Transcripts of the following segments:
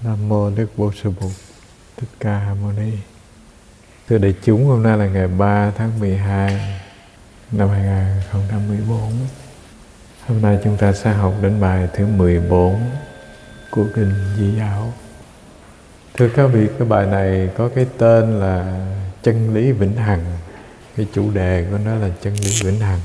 Nam mô Đức Bổn Sư Bụt Thích Ca Mâu Ni. Thưa đại chúng, hôm nay là ngày 3 tháng 12 năm 2014. Hôm nay chúng ta sẽ học đến bài thứ 14 của Kinh Di Giáo. Thưa các vị, cái bài này có cái tên là chân lý vĩnh hằng. Cái chủ đề của nó là chân lý vĩnh hằng.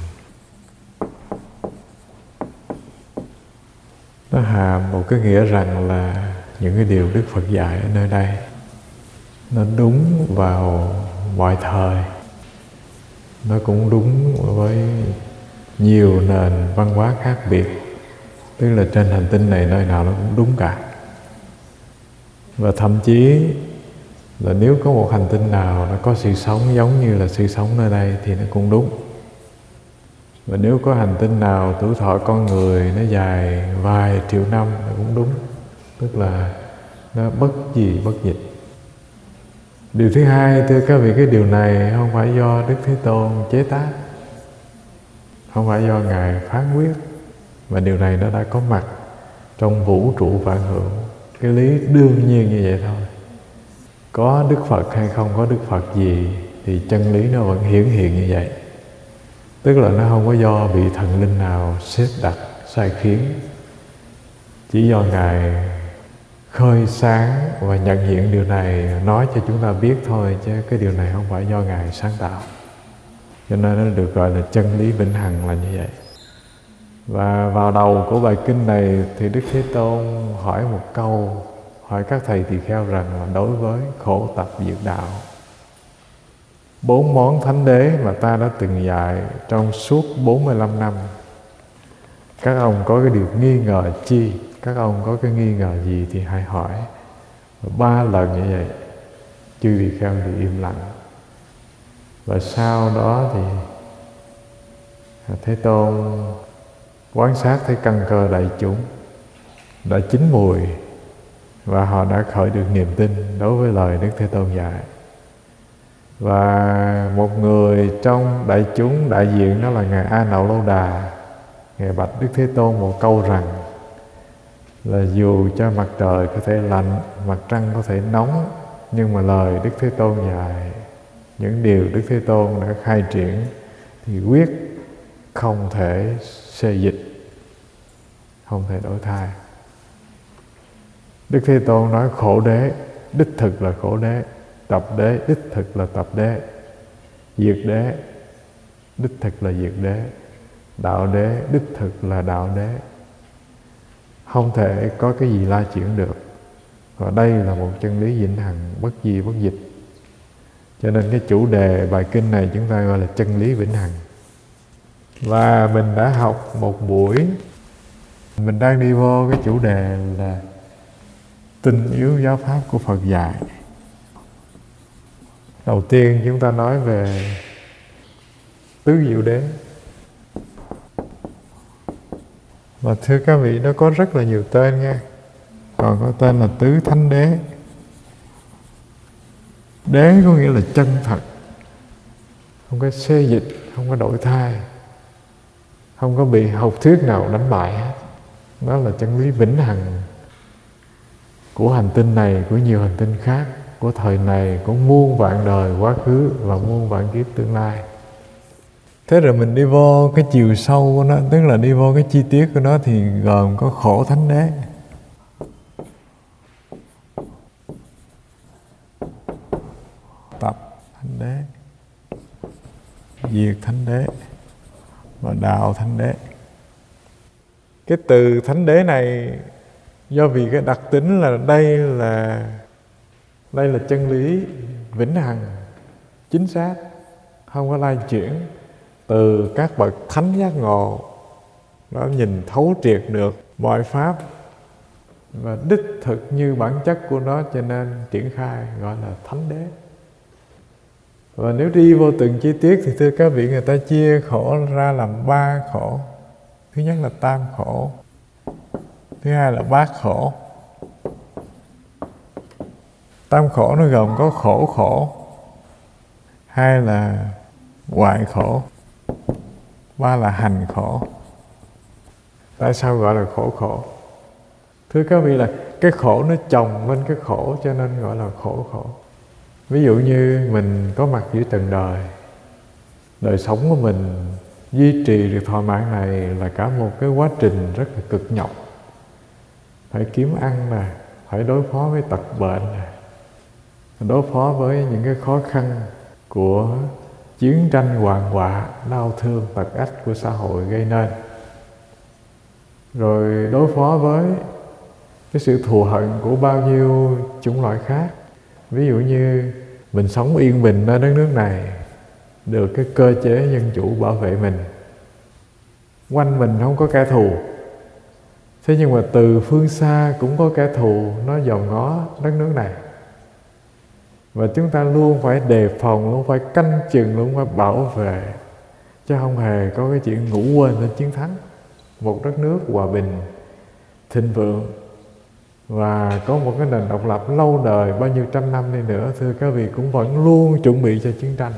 Nó hàm một cái nghĩa rằng là những cái điều Đức Phật dạy ở nơi đây nó đúng vào mọi thời, nó cũng đúng với nhiều nền văn hóa khác biệt, tức là trên hành tinh này nơi nào nó cũng đúng cả. Và thậm chí là nếu có một hành tinh nào nó có sự sống giống như là sự sống nơi đây thì nó cũng đúng. Và nếu có hành tinh nào tuổi thọ con người nó dài vài triệu năm nó cũng đúng, tức là nó bất di bất dịch. Điều thứ hai, thưa các vị, cái điều này không phải do Đức Thế Tôn chế tác, không phải do Ngài phán quyết, mà điều này nó đã có mặt trong vũ trụ vạn hữu. Cái lý đương nhiên như vậy thôi. Có Đức Phật hay không có Đức Phật gì thì chân lý nó vẫn hiển hiện như vậy. Tức là nó không có do vị thần linh nào xếp đặt sai khiến, chỉ do Ngài khơi sáng và nhận diện điều này, nói cho chúng ta biết thôi, chứ cái điều này không phải do Ngài sáng tạo. Cho nên nó được gọi là chân lý vĩnh hằng là như vậy. Và vào đầu của bài kinh này thì Đức Thế Tôn hỏi một câu, hỏi các thầy tỳ kheo rằng là đối với khổ tập diệt đạo, 4 món thánh đế mà ta đã từng dạy trong suốt 45 năm, các ông có cái điều nghi ngờ chi? Các ông có cái nghi ngờ gì thì hãy hỏi. Và 3 lần như vậy chư tỳ kheo thì im lặng. Và sau đó thì Thế Tôn quan sát thấy căn cơ đại chúng đã chín mùi và họ đã khởi được niềm tin đối với lời Đức Thế Tôn dạy. Và một người trong đại chúng đại diện đó là Ngài A Nậu Lâu Đà. Ngài bạch Đức Thế Tôn một câu rằng là dù cho mặt trời có thể lạnh, mặt trăng có thể nóng, nhưng mà lời Đức Thế Tôn dạy, những điều Đức Thế Tôn đã khai triển thì quyết không thể xê dịch, không thể đổi thay. Đức Thế Tôn nói khổ đế đích thực là khổ đế, tập đế đích thực là tập đế, diệt đế đích thực là diệt đế, đạo đế đích thực là đạo đế. Không thể có cái gì la chuyển được. Và đây là một chân lý vĩnh hằng, bất di bất dịch. Cho nên cái chủ đề bài kinh này chúng ta gọi là chân lý vĩnh hằng. Và mình đã học một buổi, mình đang đi vô cái chủ đề là tinh yếu giáo pháp của Phật dạy. Đầu tiên chúng ta nói về tứ diệu đế. Và thưa các vị, nó có rất là nhiều tên nha. Còn có tên là tứ thánh đế. Đế có nghĩa là chân thật, không có xê dịch, không có đổi thay, không có bị học thuyết nào đánh bại hết. Đó là chân lý vĩnh hằng của hành tinh này, của nhiều hành tinh khác, của thời này, của muôn vạn đời quá khứ và muôn vạn kiếp tương lai. Thế rồi mình đi vô cái chiều sâu của nó, tức là đi vô cái chi tiết của nó thì gồm có khổ thánh đế, tập thánh đế, diệt thánh đế và đạo thánh đế. Cái từ thánh đế này do vì cái đặc tính là đây là chân lý vĩnh hằng, chính xác, không có lai chuyển. Từ các bậc thánh giác ngộ, nó nhìn thấu triệt được mọi pháp và đích thực như bản chất của nó, cho nên triển khai gọi là thánh đế. Và nếu đi vô từng chi tiết thì thưa các vị, người ta chia khổ ra làm 3 khổ. Thứ nhất là tam khổ, thứ hai là bát khổ. Tam khổ nó gồm có khổ khổ, hai là hoại khổ, ba là hành khổ. Tại sao gọi là khổ khổ? Thưa các vị, là cái khổ nó chồng lên cái khổ, cho nên gọi là khổ. Ví dụ như mình có mặt giữa trần đời sống của mình duy trì được thỏa mãn này là cả một cái quá trình rất là cực nhọc. Phải kiếm ăn nè, phải đối phó với tật bệnh nè, đối phó với những cái khó khăn của chiến tranh hoạn họa, đau thương, tật ách của xã hội gây nên. Rồi đối phó với cái sự thù hận của bao nhiêu chủng loại khác. Ví dụ như mình sống yên bình ở đất nước này, được cái cơ chế dân chủ bảo vệ mình, quanh mình không có kẻ thù. Thế nhưng mà từ phương xa cũng có kẻ thù nó dòm ngó đất nước này, và chúng ta luôn phải đề phòng, luôn phải canh chừng, luôn phải bảo vệ, chứ không hề có cái chuyện ngủ quên lên chiến thắng. Một đất nước hòa bình, thịnh vượng và có một cái nền độc lập lâu đời bao nhiêu trăm năm đi nữa, thưa các vị, cũng vẫn luôn chuẩn bị cho chiến tranh.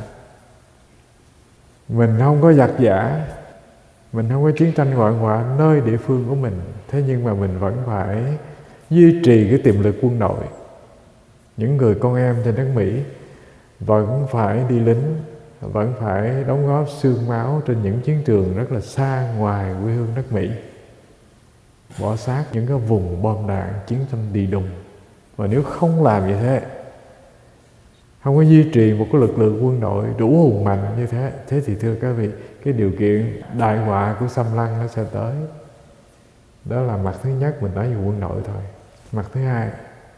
Mình không có giặc giả, mình không có chiến tranh hoạn họa nơi địa phương của mình, thế nhưng mà mình vẫn phải duy trì cái tiềm lực quân đội. Những người con em trên đất Mỹ vẫn phải đi lính, vẫn phải đóng góp xương máu trên những chiến trường rất là xa ngoài quê hương đất Mỹ, bỏ xác những cái vùng bom đạn chiến tranh đi đùng. Và nếu không làm như thế, không có duy trì một cái lực lượng quân đội đủ hùng mạnh như thế, thế thì thưa các vị, cái điều kiện đại họa của xâm lăng nó sẽ tới. Đó là mặt thứ nhất, mình nói về quân đội thôi. Mặt thứ hai,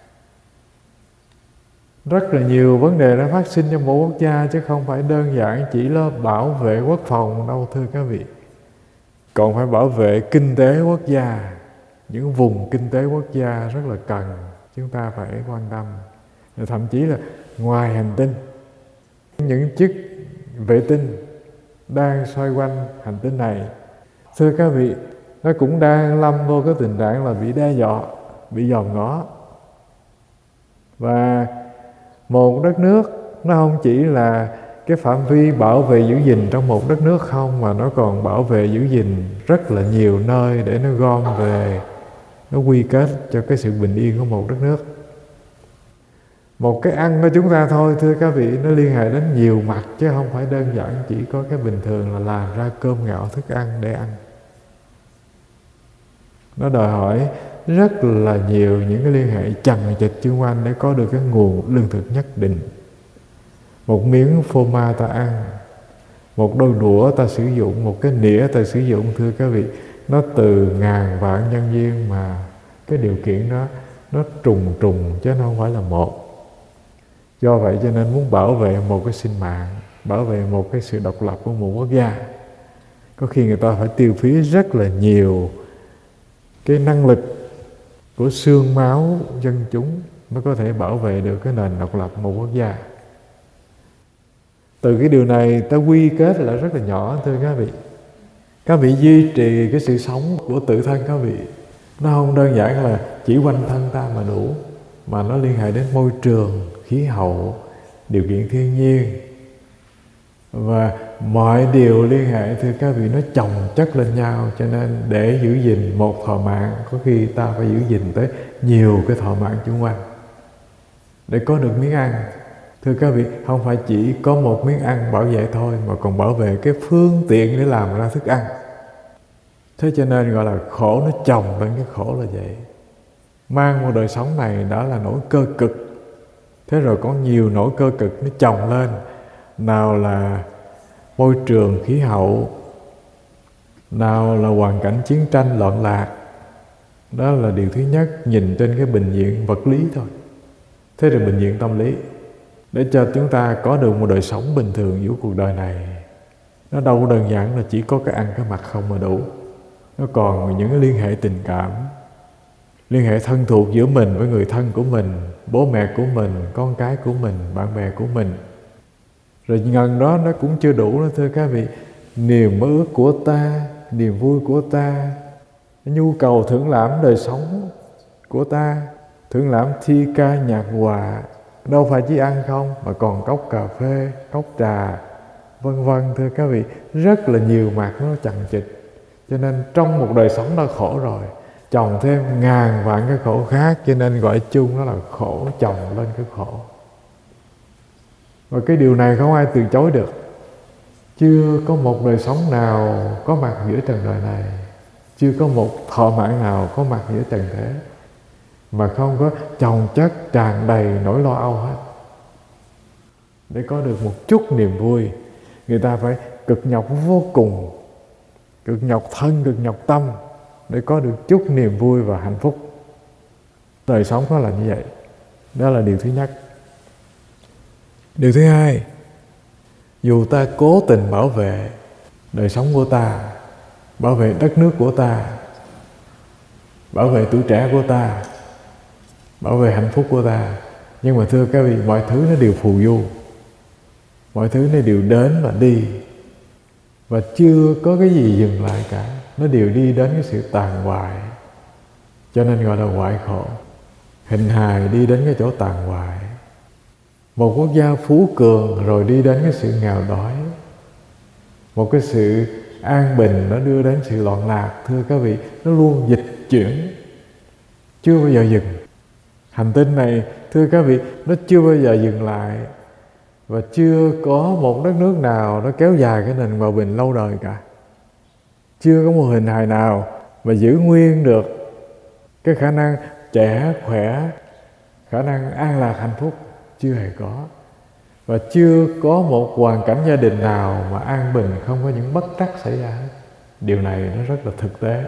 rất là nhiều vấn đề đã phát sinh trong một quốc gia, chứ không phải đơn giản chỉ là bảo vệ quốc phòng đâu thưa các vị. Còn phải bảo vệ kinh tế quốc gia. Những vùng kinh tế quốc gia rất là cần chúng ta phải quan tâm. Thậm chí là ngoài hành tinh, những chiếc vệ tinh đang xoay quanh hành tinh này, thưa các vị, nó cũng đang lâm vô cái tình trạng là bị đe dọa, bị dòm ngó. Và một đất nước nó không chỉ là cái phạm vi bảo vệ giữ gìn trong một đất nước không, mà nó còn bảo vệ giữ gìn rất là nhiều nơi để nó gom về, nó quy kết cho cái sự bình yên của một đất nước. Một cái ăn của chúng ta thôi thưa các vị, nó liên hệ đến nhiều mặt, chứ không phải đơn giản chỉ có cái bình thường là làm ra cơm gạo thức ăn để ăn. Nó đòi hỏi rất là nhiều những cái liên hệ chằng chịt xung quanh để có được cái nguồn lương thực nhất định. Một miếng phô mai ta ăn, một đôi đũa ta sử dụng, một cái nĩa ta sử dụng, thưa các vị, nó từ ngàn vạn nhân viên mà cái điều kiện đó nó trùng chứ nó không phải là một. Do vậy cho nên muốn bảo vệ một cái sinh mạng, bảo vệ một cái sự độc lập của một quốc gia, có khi người ta phải tiêu phí rất là nhiều cái năng lực của xương máu dân chúng mới có thể bảo vệ được cái nền độc lập một quốc gia. Từ cái điều này ta quy kết là rất là nhỏ thưa các vị. Các vị duy trì cái sự sống của tự thân các vị, nó không đơn giản là chỉ quanh thân ta mà đủ, mà nó liên hệ đến môi trường, khí hậu, điều kiện thiên nhiên, và mọi điều liên hệ thưa các vị nó chồng chất lên nhau. Cho nên để giữ gìn một thọ mạng, có khi ta phải giữ gìn tới nhiều cái thọ mạng xung quanh để có được miếng ăn. Thưa các vị, không phải chỉ có một miếng ăn bảo vệ thôi, mà còn bảo vệ cái phương tiện để làm ra thức ăn. Thế cho nên gọi là khổ nó chồng lên cái khổ là vậy. Mang một đời sống này đó là nỗi cơ cực. Thế rồi có nhiều nỗi cơ cực nó chồng lên. Nào là môi trường khí hậu, nào là hoàn cảnh chiến tranh loạn lạc. Đó là điều thứ nhất, nhìn trên cái bình diện vật lý thôi. Thế rồi bình diện tâm lý, để cho chúng ta có được một đời sống bình thường giữa cuộc đời này. Nó đâu đơn giản là chỉ có cái ăn cái mặc không mà đủ. Nó còn những cái liên hệ tình cảm, liên hệ thân thuộc giữa mình với người thân của mình, bố mẹ của mình, con cái của mình, bạn bè của mình. Rồi ngần đó nó cũng chưa đủ nữa thưa các vị. Niềm mơ ước của ta, niềm vui của ta, nhu cầu thưởng lãm đời sống của ta, thưởng lãm thi ca nhạc hòa, đâu phải chỉ ăn không, mà còn cốc cà phê, cốc trà, vân vân thưa các vị. Rất là nhiều mặt nó chằng chịt. Cho nên trong một đời sống đã khổ rồi, chồng thêm ngàn vạn cái khổ khác, cho nên gọi chung nó là khổ chồng lên cái khổ. Và cái điều này không ai từ chối được. Chưa có một đời sống nào có mặt giữa trần đời này, chưa có một thọ mạng nào có mặt giữa trần thế mà không có chồng chất tràn đầy nỗi lo âu hết. Để có được một chút niềm vui, người ta phải cực nhọc vô cùng, cực nhọc thân, cực nhọc tâm để có được chút niềm vui và hạnh phúc. Đời sống nó là như vậy. Đó là điều thứ nhất. Điều thứ hai, dù ta cố tình bảo vệ đời sống của ta, bảo vệ đất nước của ta, bảo vệ tuổi trẻ của ta, bảo vệ hạnh phúc của ta, nhưng mà thưa các vị, mọi thứ nó đều phù du, mọi thứ nó đều đến và đi, và chưa có cái gì dừng lại cả. Nó đều đi đến cái sự tàn hoại, cho nên gọi là hoại khổ. Hình hài đi đến cái chỗ tàn hoại. Một quốc gia phú cường rồi đi đến cái sự nghèo đói. Một cái sự an bình nó đưa đến sự loạn lạc. Thưa các vị, nó luôn dịch chuyển, chưa bao giờ dừng. Hành tinh này, thưa các vị, nó chưa bao giờ dừng lại. Và chưa có một đất nước nào nó kéo dài cái nền hòa bình lâu đời cả. Chưa có một hình hài nào mà giữ nguyên được cái khả năng trẻ, khỏe, khả năng an lạc, hạnh phúc. Chưa hề có. Và chưa có một hoàn cảnh gia đình nào mà an bình không có những bất trắc xảy ra hết. Điều này nó rất là thực tế.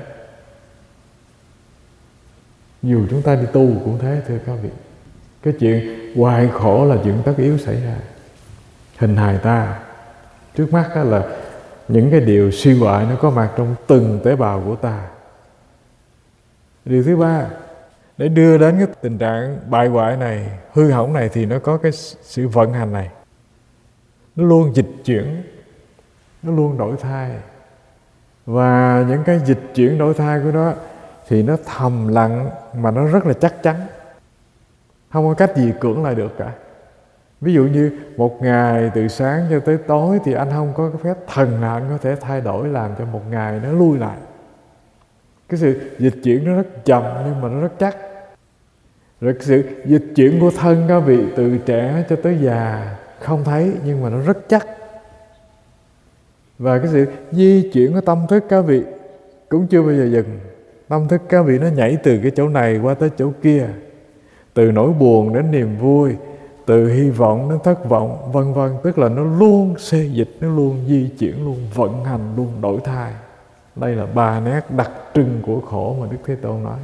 Dù chúng ta đi tu cũng thế, thưa các vị. Cái chuyện hoài khổ là chuyện tất yếu xảy ra. Hình hài ta, trước mắt đó là những cái điều suy hoại nó có mặt trong từng tế bào của ta. Điều thứ ba, để đưa đến cái tình trạng bại hoại này, hư hỏng này, thì nó có cái sự vận hành này. Nó luôn dịch chuyển, nó luôn đổi thay. Và những cái dịch chuyển đổi thay của nó thì nó thầm lặng mà nó rất là chắc chắn. Không có cách gì cưỡng lại được cả. Ví dụ như một ngày từ sáng cho tới tối thì anh không có cái phép thần nào anh có thể thay đổi làm cho một ngày nó lui lại. Cái sự dịch chuyển nó rất chậm nhưng mà nó rất chắc. Rồi cái sự dịch chuyển của thân các vị từ trẻ cho tới già không thấy nhưng mà nó rất chắc. Và cái sự di chuyển của tâm thức các vị cũng chưa bao giờ dừng. Tâm thức các vị nó nhảy từ cái chỗ này qua tới chỗ kia, từ nỗi buồn đến niềm vui, từ hy vọng đến thất vọng, vân vân. Tức là nó luôn xê dịch, nó luôn di chuyển, luôn vận hành, luôn đổi thay. Đây là ba nét đặc trưng của khổ mà Đức Thế Tôn nói.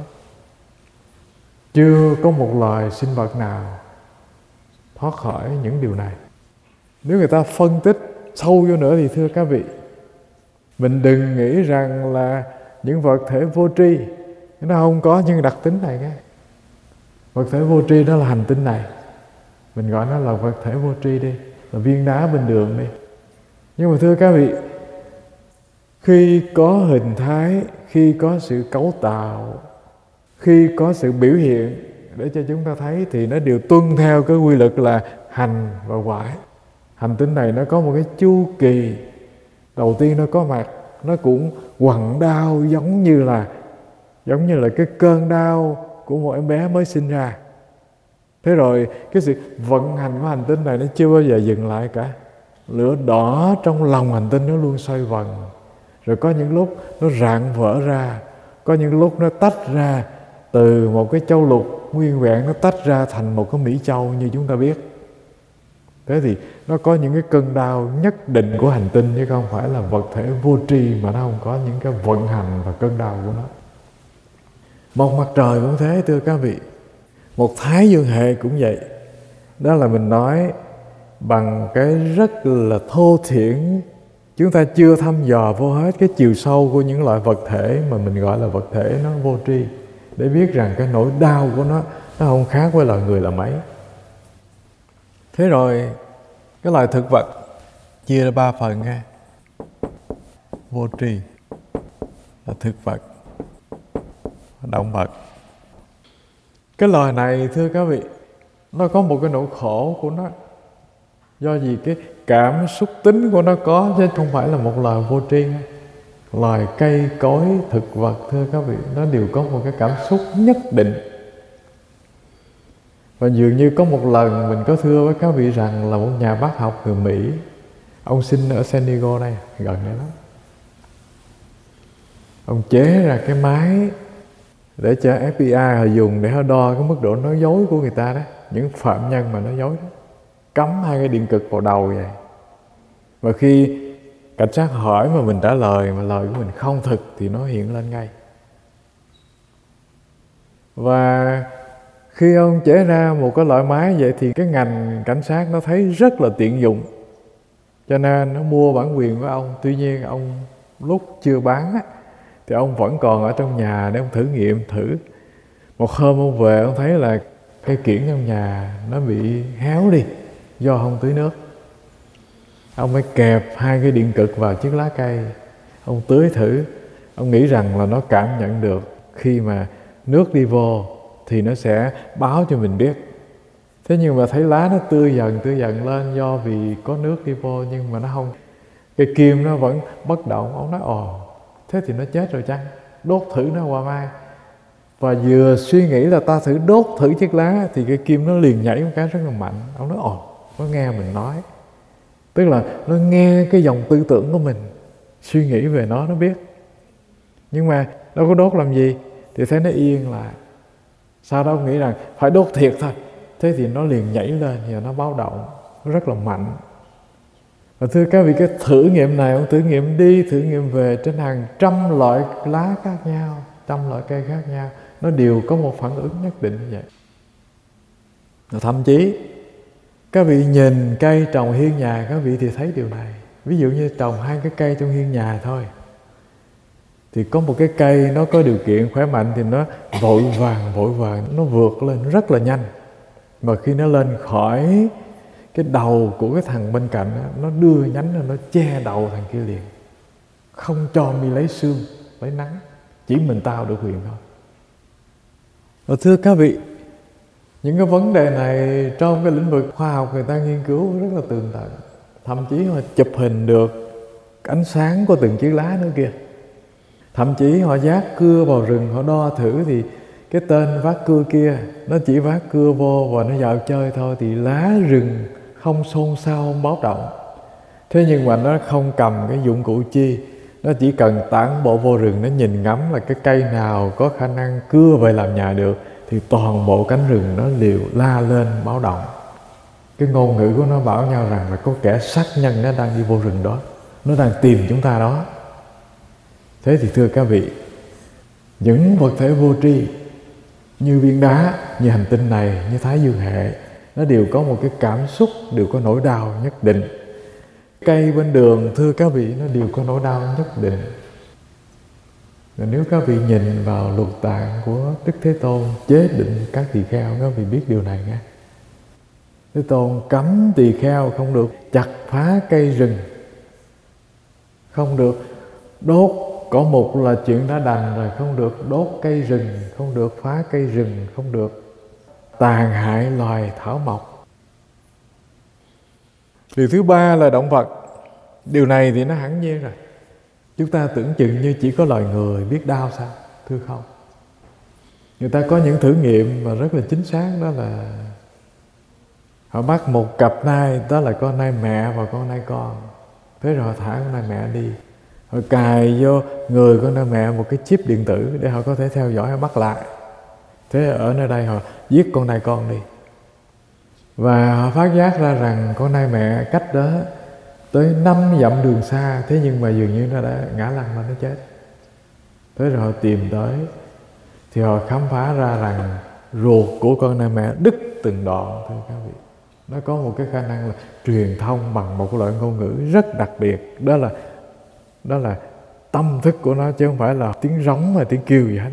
Chưa có một loài sinh vật nào thoát khỏi những điều này. Nếu người ta phân tích sâu vô nữa thì thưa các vị, mình đừng nghĩ rằng là những vật thể vô tri nó không có những đặc tính này nghe. Vật thể vô tri đó là hành tinh này, mình gọi nó là vật thể vô tri đi, là viên đá bên đường đi. Nhưng mà thưa các vị, khi có hình thái, khi có sự cấu tạo, khi có sự biểu hiện để cho chúng ta thấy thì nó đều tuân theo cái quy luật là hành và hoại. Hành tinh này nó có một cái chu kỳ. Đầu tiên nó có mặt, nó cũng quặn đau giống như là cái cơn đau của một em bé mới sinh ra. Thế rồi cái sự vận hành của hành tinh này nó chưa bao giờ dừng lại cả. Lửa đỏ trong lòng hành tinh nó luôn xoay vần. Rồi có những lúc nó rạn vỡ ra, có những lúc nó tách ra từ một cái châu lục nguyên vẹn, nó tách ra thành một cái Mỹ Châu như chúng ta biết. Thế thì nó có những cái cơn đau nhất định của hành tinh, chứ không phải là vật thể vô tri mà nó không có những cái vận hành và cơn đau của nó. Một mặt trời cũng thế thưa các vị. Một thái dương hệ cũng vậy. Đó là mình nói bằng cái rất là thô thiển. Chúng ta chưa thăm dò vô hết cái chiều sâu của những loại vật thể mà mình gọi là vật thể nó vô tri, để biết rằng cái nỗi đau của nó không khác với loài người là mấy. Thế rồi cái loài thực vật chia ra 3 phần nghe. Vô tri là thực vật, động vật. Cái loài này thưa các vị, nó có một cái nỗi khổ của nó. Do gì cái cảm xúc tính của nó có, chứ không phải là một loài vô tri. loài cây cối, thực vật, thưa các vị, nó đều có một cái cảm xúc nhất định. Và dường như có một lần mình có thưa với các vị rằng là một nhà bác học người Mỹ, ông sinh ở San Diego đây, gần đây lắm. Ông chế ra cái máy để cho FBI họ dùng để họ đo cái mức độ nói dối của người ta đó, những phạm nhân mà nói dối đó. Cắm 2 cái điện cực vào đầu vậy. Và khi cảnh sát hỏi mà mình trả lời mà lời của mình không thực thì nó hiện lên ngay. Và khi ông chế ra một cái loại máy vậy thì cái ngành cảnh sát nó thấy rất là tiện dụng, cho nên nó mua bản quyền của ông. Tuy nhiên ông lúc chưa bán á, thì ông vẫn còn ở trong nhà để ông thử nghiệm thử. Một hôm ông về ông thấy là cây kiển trong nhà nó bị héo đi do không tưới nước. Ông mới kẹp 2 cái điện cực vào chiếc lá cây, ông tưới thử. Ông nghĩ rằng là nó cảm nhận được khi mà nước đi vô thì nó sẽ báo cho mình biết. Thế nhưng mà thấy lá nó tươi dần lên do vì có nước đi vô, nhưng mà nó không, cái kim nó vẫn bất động. Ông nói thế thì nó chết rồi chăng, đốt thử nó qua mai. Và vừa suy nghĩ là ta thử đốt thử chiếc lá thì cái kim nó liền nhảy một cái rất là mạnh. Ông nói nó nghe mình nói, tức là nó nghe cái dòng tư tưởng của mình, suy nghĩ về nó biết. Nhưng mà đâu có đốt làm gì, thì thấy nó yên lại. Sau đó ông nghĩ rằng phải đốt thiệt thôi. Thế thì nó liền nhảy lên và nó báo động, nó rất là mạnh. Và thưa các vị, cái thử nghiệm này, ông thử nghiệm đi thử nghiệm về trên hàng trăm loại lá khác nhau, trăm loại cây khác nhau, nó đều có một phản ứng nhất định như vậy. Và thậm chí các vị nhìn cây trồng hiên nhà, các vị thì thấy điều này. Ví dụ như trồng 2 cái cây trong hiên nhà thôi, thì có một cái cây nó có điều kiện khỏe mạnh thì nó vội vàng nó vượt lên rất là nhanh. Mà khi nó lên khỏi cái đầu của cái thằng bên cạnh đó, nó đưa nhánh ra, nó che đầu thằng kia liền, không cho mi lấy sương lấy nắng, chỉ mình tao được quyền thôi. Và thưa các vị, những cái vấn đề này trong cái lĩnh vực khoa học người ta nghiên cứu rất là tường tận. Thậm chí họ chụp hình được ánh sáng của từng chiếc lá nữa kìa. Thậm chí họ vác cưa vào rừng, họ đo thử thì cái tên vác cưa kia nó chỉ vác cưa vô và nó dạo chơi thôi, thì lá rừng không xôn xao, không báo động. Thế nhưng mà nó không cầm cái dụng cụ chi, nó chỉ cần tản bộ vô rừng, nó nhìn ngắm là cái cây nào có khả năng cưa về làm nhà được thì toàn bộ cánh rừng nó đều la lên báo động. Cái ngôn ngữ của nó bảo nhau rằng là có kẻ sát nhân nó đang đi vô rừng đó, nó đang tìm chúng ta đó. Thế thì thưa các vị, những vật thể vô tri như viên đá, như hành tinh này, như Thái Dương hệ, nó đều có một cái cảm xúc, đều có nỗi đau nhất định. Cây bên đường, thưa các vị, nó đều có nỗi đau nhất định. Và nếu các vị nhìn vào luật tạng của Đức Thế Tôn chế định các tỳ kheo, các vị biết điều này nghe. Thế Tôn cấm tỳ kheo không được chặt phá cây rừng, không được đốt. Có một là chuyện đã đành rồi, không được đốt cây rừng, không được phá cây rừng, không được tàn hại loài thảo mộc. Điều thứ ba là động vật. Điều này thì nó hẳn nhiên rồi. Chúng ta tưởng chừng như chỉ có loài người biết đau sao? Thưa không. Người ta có những thử nghiệm mà rất là chính xác, đó là họ bắt một cặp nai, đó là con nai mẹ và con nai con. Thế rồi họ thả con nai mẹ đi, họ cài vô người con nai mẹ một cái chip điện tử để họ có thể theo dõi và bắt lại. Thế ở nơi đây họ giết con nai con đi. Và họ phát giác ra rằng con nai mẹ cách đó tới 5 dặm đường xa, thế nhưng mà dường như nó đã ngã lăn và nó chết. Thế rồi họ tìm tới, thì họ khám phá ra rằng ruột của con nai mẹ đứt từng đoạn. Thưa các vị, nó có một cái khả năng là truyền thông bằng một loại ngôn ngữ rất đặc biệt. Đó là tâm thức của nó, chứ không phải là tiếng rống hay tiếng kêu gì hết.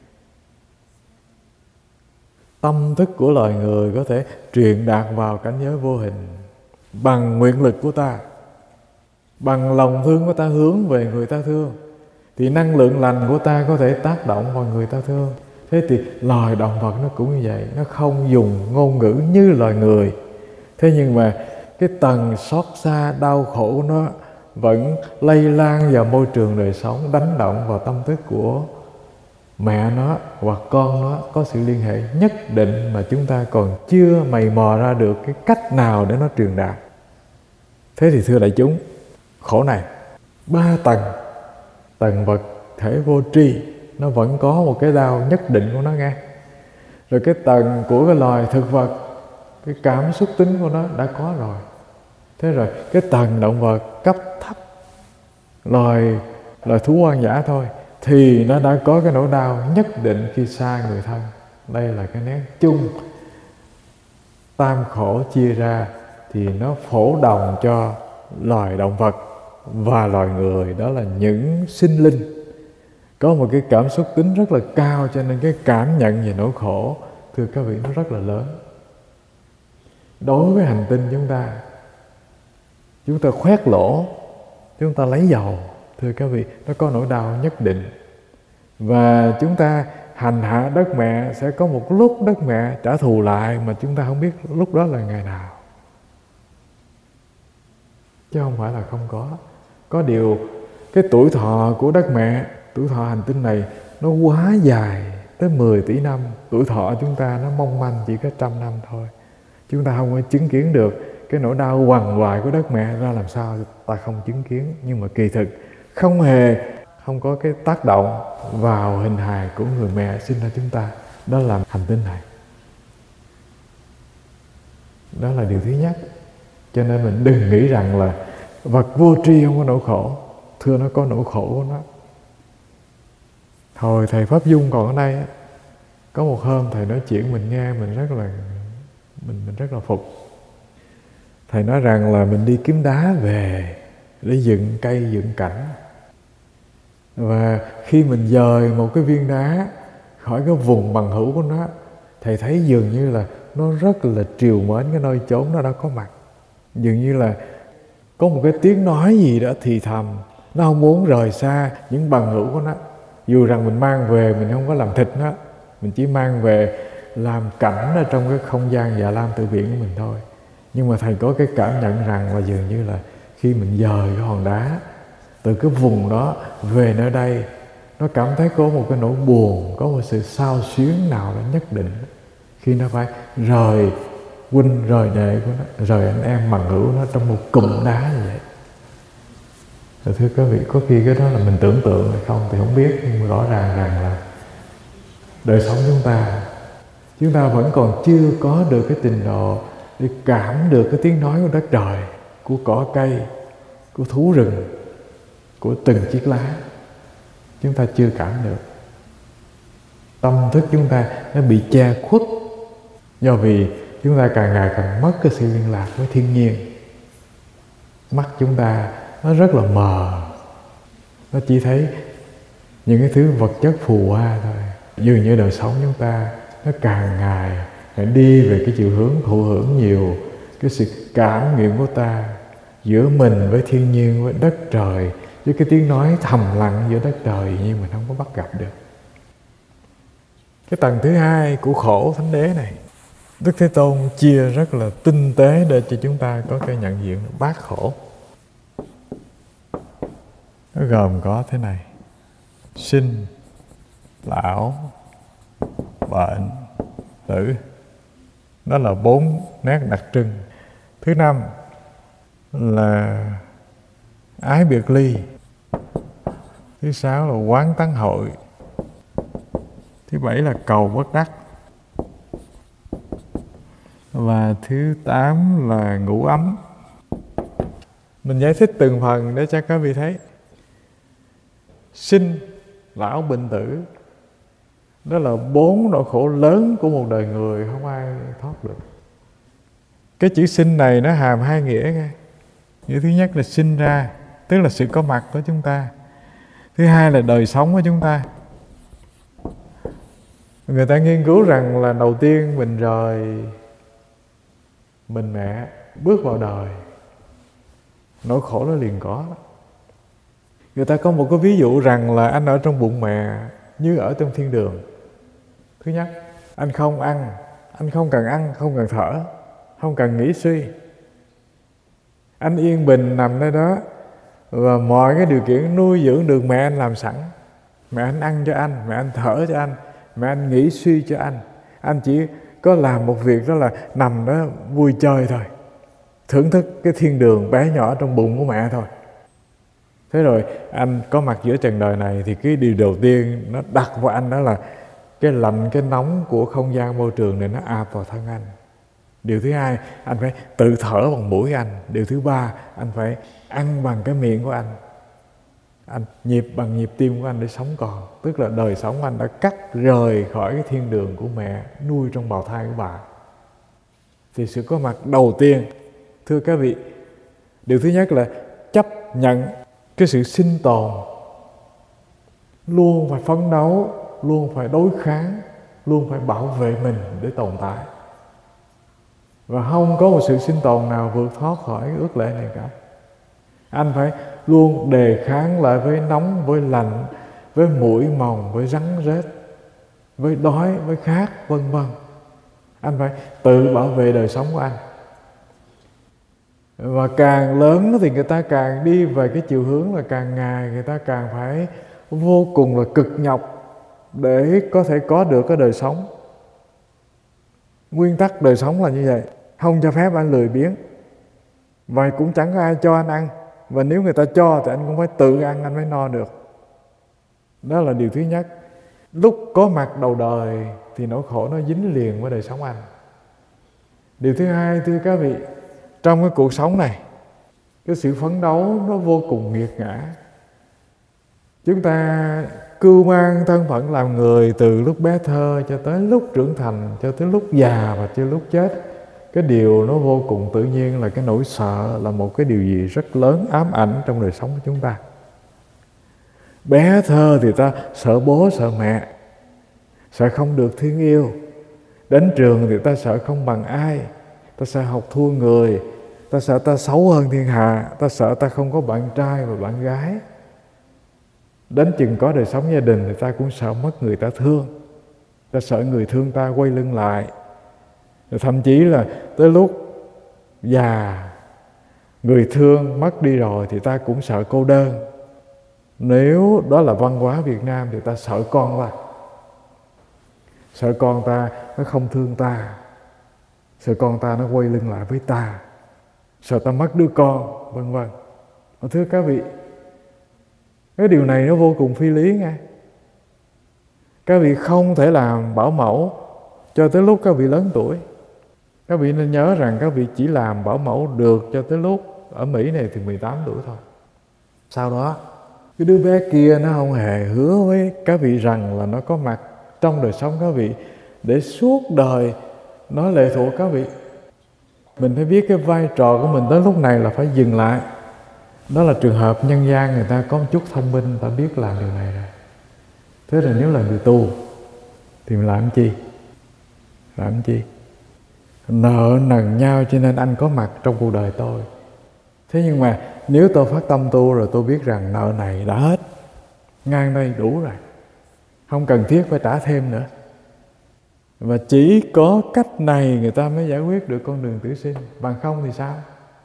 Tâm thức của loài người có thể truyền đạt vào cảnh giới vô hình bằng nguyện lực của ta, bằng lòng thương của ta hướng về người ta thương, thì năng lượng lành của ta có thể tác động vào người ta thương. Thế thì loài động vật nó cũng như vậy, nó không dùng ngôn ngữ như loài người. Thế nhưng mà cái tầng xót xa đau khổ của nó vẫn lây lan vào môi trường đời sống, đánh động vào tâm thức của mẹ nó hoặc con nó, có sự liên hệ nhất định mà chúng ta còn chưa mày mò ra được cái cách nào để nó truyền đạt. Thế thì thưa đại chúng, khổ này 3 tầng. Tầng vật thể vô tri, nó vẫn có một cái đau nhất định của nó nghe. Rồi cái tầng của cái loài thực vật, cái cảm xúc tính của nó đã có rồi. Thế rồi cái tầng động vật cấp thấp, loài thú hoang dã thôi, thì nó đã có cái nỗi đau nhất định khi xa người thân. Đây là cái nét chung. Tam khổ chia ra thì nó phổ đồng cho loài động vật và loài người, đó là những sinh linh có một cái cảm xúc tính rất là cao, cho nên cái cảm nhận về nỗi khổ, thưa các vị, nó rất là lớn. Đối với hành tinh chúng ta khoét lỗ, chúng ta lấy dầu, thưa các vị, nó có nỗi đau nhất định. Và chúng ta hành hạ đất mẹ, sẽ có một lúc đất mẹ trả thù lại mà chúng ta không biết lúc đó là ngày nào. Chứ không phải là không có. Có điều cái tuổi thọ của đất mẹ, tuổi thọ hành tinh này nó quá dài, tới 10 tỷ năm. Tuổi thọ chúng ta nó mong manh chỉ có 100 năm thôi. Chúng ta không có chứng kiến được cái nỗi đau quằn quại của đất mẹ ra làm sao, ta không chứng kiến. Nhưng mà kỳ thực không có cái tác động vào hình hài của người mẹ sinh ra chúng ta. Đó là hành tinh này. Đó là điều thứ nhất. Cho nên mình đừng nghĩ rằng là vật vô tri không có nỗi khổ. Thưa, nó có nỗi khổ của nó. Hồi thầy Pháp Dung còn ở đây, có một hôm thầy nói chuyện mình nghe, mình rất là phục. Thầy nói rằng là mình đi kiếm đá về để dựng cây, dựng cảnh. Và khi mình dời một cái viên đá khỏi cái vùng bằng hữu của nó, thầy thấy dường như là nó rất là trìu mến cái nơi chốn nó đã có mặt. Dường như là có một cái tiếng nói gì đó thì thầm, nó không muốn rời xa những bằng hữu của nó. Dù rằng mình mang về, mình không có làm thịt nó, mình chỉ mang về làm cảnh ở trong cái không gian Dạ Lam Tự Viện của mình thôi. Nhưng mà thầy có cái cảm nhận rằng là dường như là khi mình dời cái hòn đá từ cái vùng đó về nơi đây, nó cảm thấy có một cái nỗi buồn, có một sự xao xuyến nào đó nhất định khi nó phải rời huynh, rời đệ của nó, rời anh em bằng hữu nó trong một cụm đá như vậy. Rồi thưa các vị, có khi cái đó là mình tưởng tượng hay không thì không biết, nhưng mà rõ ràng rằng là đời sống chúng ta vẫn còn chưa có được cái trình độ để cảm được cái tiếng nói của đất trời, của cỏ cây, của thú rừng, của từng chiếc lá. Chúng ta chưa cảm được. Tâm thức chúng ta nó bị che khuất, do vì chúng ta càng ngày càng mất cái sự liên lạc với thiên nhiên. Mắt chúng ta nó rất là mờ, nó chỉ thấy những cái thứ vật chất phù hoa thôi. Dường như đời sống chúng ta nó càng ngày đi về cái chiều hướng thụ hưởng nhiều cái sự cảm nghiệm của ta giữa mình với thiên nhiên, với đất trời, với cái tiếng nói thầm lặng giữa đất trời, nhưng mình không có bắt gặp được. Cái tầng thứ hai của khổ thánh đế này, Đức Thế Tôn chia rất là tinh tế để cho chúng ta có cái nhận diện bát khổ. Nó gồm có thế này: sinh, lão, bệnh, tử. Đó là 4 nét đặc trưng. Thứ 5 là ái biệt ly. Thứ 6 là quán tán hội. Thứ 7 là cầu bất đắc. Và thứ 8 là ngủ ấm. Mình giải thích từng phần để cho các vị thấy. Sinh, lão, bệnh, tử, đó là 4 nỗi khổ lớn của một đời người, không ai thoát được. Cái chữ sinh này nó hàm 2 nghĩa nghe. Nghĩa thứ nhất là sinh ra, tức là sự có mặt của chúng ta. Thứ hai là đời sống của chúng ta. Người ta nghiên cứu rằng là đầu tiên mình rời mình mẹ, bước vào đời, nỗi khổ nó liền có. Người ta có một cái ví dụ rằng là anh ở trong bụng mẹ như ở trong thiên đường. Thứ nhất, anh không ăn, anh không cần ăn, không cần thở, không cần nghĩ suy. Anh yên bình nằm nơi đó và mọi cái điều kiện nuôi dưỡng được mẹ anh làm sẵn. Mẹ anh ăn cho anh, mẹ anh thở cho anh, mẹ anh nghĩ suy cho anh. Anh chỉ có làm một việc, đó là nằm đó vui chơi thôi, thưởng thức cái thiên đường bé nhỏ trong bụng của mẹ thôi. Thế rồi anh có mặt giữa trần đời này thì cái điều đầu tiên nó đặt vào anh đó là cái lạnh, cái nóng của không gian môi trường này nó ập vào thân anh. Điều thứ hai, anh phải tự thở bằng mũi anh. Điều thứ ba, anh phải ăn bằng cái miệng của anh nhịp bằng nhịp tim của anh để sống còn. Tức là đời sống anh đã cắt rời khỏi cái thiên đường của mẹ nuôi trong bào thai của bà. Thì sự có mặt đầu tiên, thưa các vị, điều thứ nhất là chấp nhận cái sự sinh tồn, luôn phải phấn đấu, luôn phải đối kháng, luôn phải bảo vệ mình để tồn tại. Và không có một sự sinh tồn nào vượt thoát khỏi cái ước lệ này cả. Anh phải luôn đề kháng lại với nóng, với lạnh, với muỗi mồng, với rắn rết, với đói, với khát, vân vân. Anh phải tự bảo vệ đời sống của anh. Và càng lớn thì người ta càng đi về cái chiều hướng là càng ngày người ta càng phải vô cùng là cực nhọc để có thể có được cái đời sống. Nguyên tắc đời sống là như vậy, không cho phép anh lười biếng. Và cũng chẳng có ai cho anh ăn. Và nếu người ta cho thì anh cũng phải tự ăn, anh mới no được. Đó là điều thứ nhất. Lúc có mặt đầu đời thì nỗi khổ nó dính liền với đời sống anh. Điều thứ hai, thưa các vị, trong cái cuộc sống này, cái sự phấn đấu nó vô cùng nghiệt ngã. Chúng ta cưu mang thân phận làm người từ lúc bé thơ cho tới lúc trưởng thành, cho tới lúc già và cho lúc chết. Cái điều nó vô cùng tự nhiên là cái nỗi sợ là một cái điều gì rất lớn ám ảnh trong đời sống của chúng ta. Bé thơ thì ta sợ bố sợ mẹ, sợ không được thương yêu. Đến trường thì ta sợ không bằng ai, ta sợ học thua người, ta sợ ta xấu hơn thiên hạ, ta sợ ta không có bạn trai và bạn gái. Đến chừng có đời sống gia đình thì ta cũng sợ mất người ta thương, ta sợ người thương ta quay lưng lại. Rồi thậm chí là tới lúc già, người thương mất đi rồi thì ta cũng sợ cô đơn. Nếu đó là văn hóa Việt Nam thì ta sợ con ta, sợ con ta nó không thương ta, sợ con ta nó quay lưng lại với ta, sợ ta mất đứa con, vân vân. Thưa các vị, cái điều này nó vô cùng phi lý nghe. Các vị không thể làm bảo mẫu cho tới lúc các vị lớn tuổi. Các vị nên nhớ rằng các vị chỉ làm bảo mẫu được cho tới lúc ở Mỹ này thì 18 tuổi thôi. Sau đó cái đứa bé kia nó không hề hứa với các vị rằng là nó có mặt trong đời sống các vị để suốt đời nó lệ thuộc các vị. Mình phải biết cái vai trò của mình tới lúc này là phải dừng lại. Đó là trường hợp nhân gian người ta có một chút thông minh, ta biết làm điều này rồi. Thế là nếu là người tu thì mình làm chi? Làm chi? Nợ nần nhau cho nên anh có mặt trong cuộc đời tôi. Thế nhưng mà nếu tôi phát tâm tu rồi tôi biết rằng nợ này đã hết, ngang đây đủ rồi, không cần thiết phải trả thêm nữa. Và chỉ có cách này người ta mới giải quyết được con đường tử sinh. Bằng không thì sao?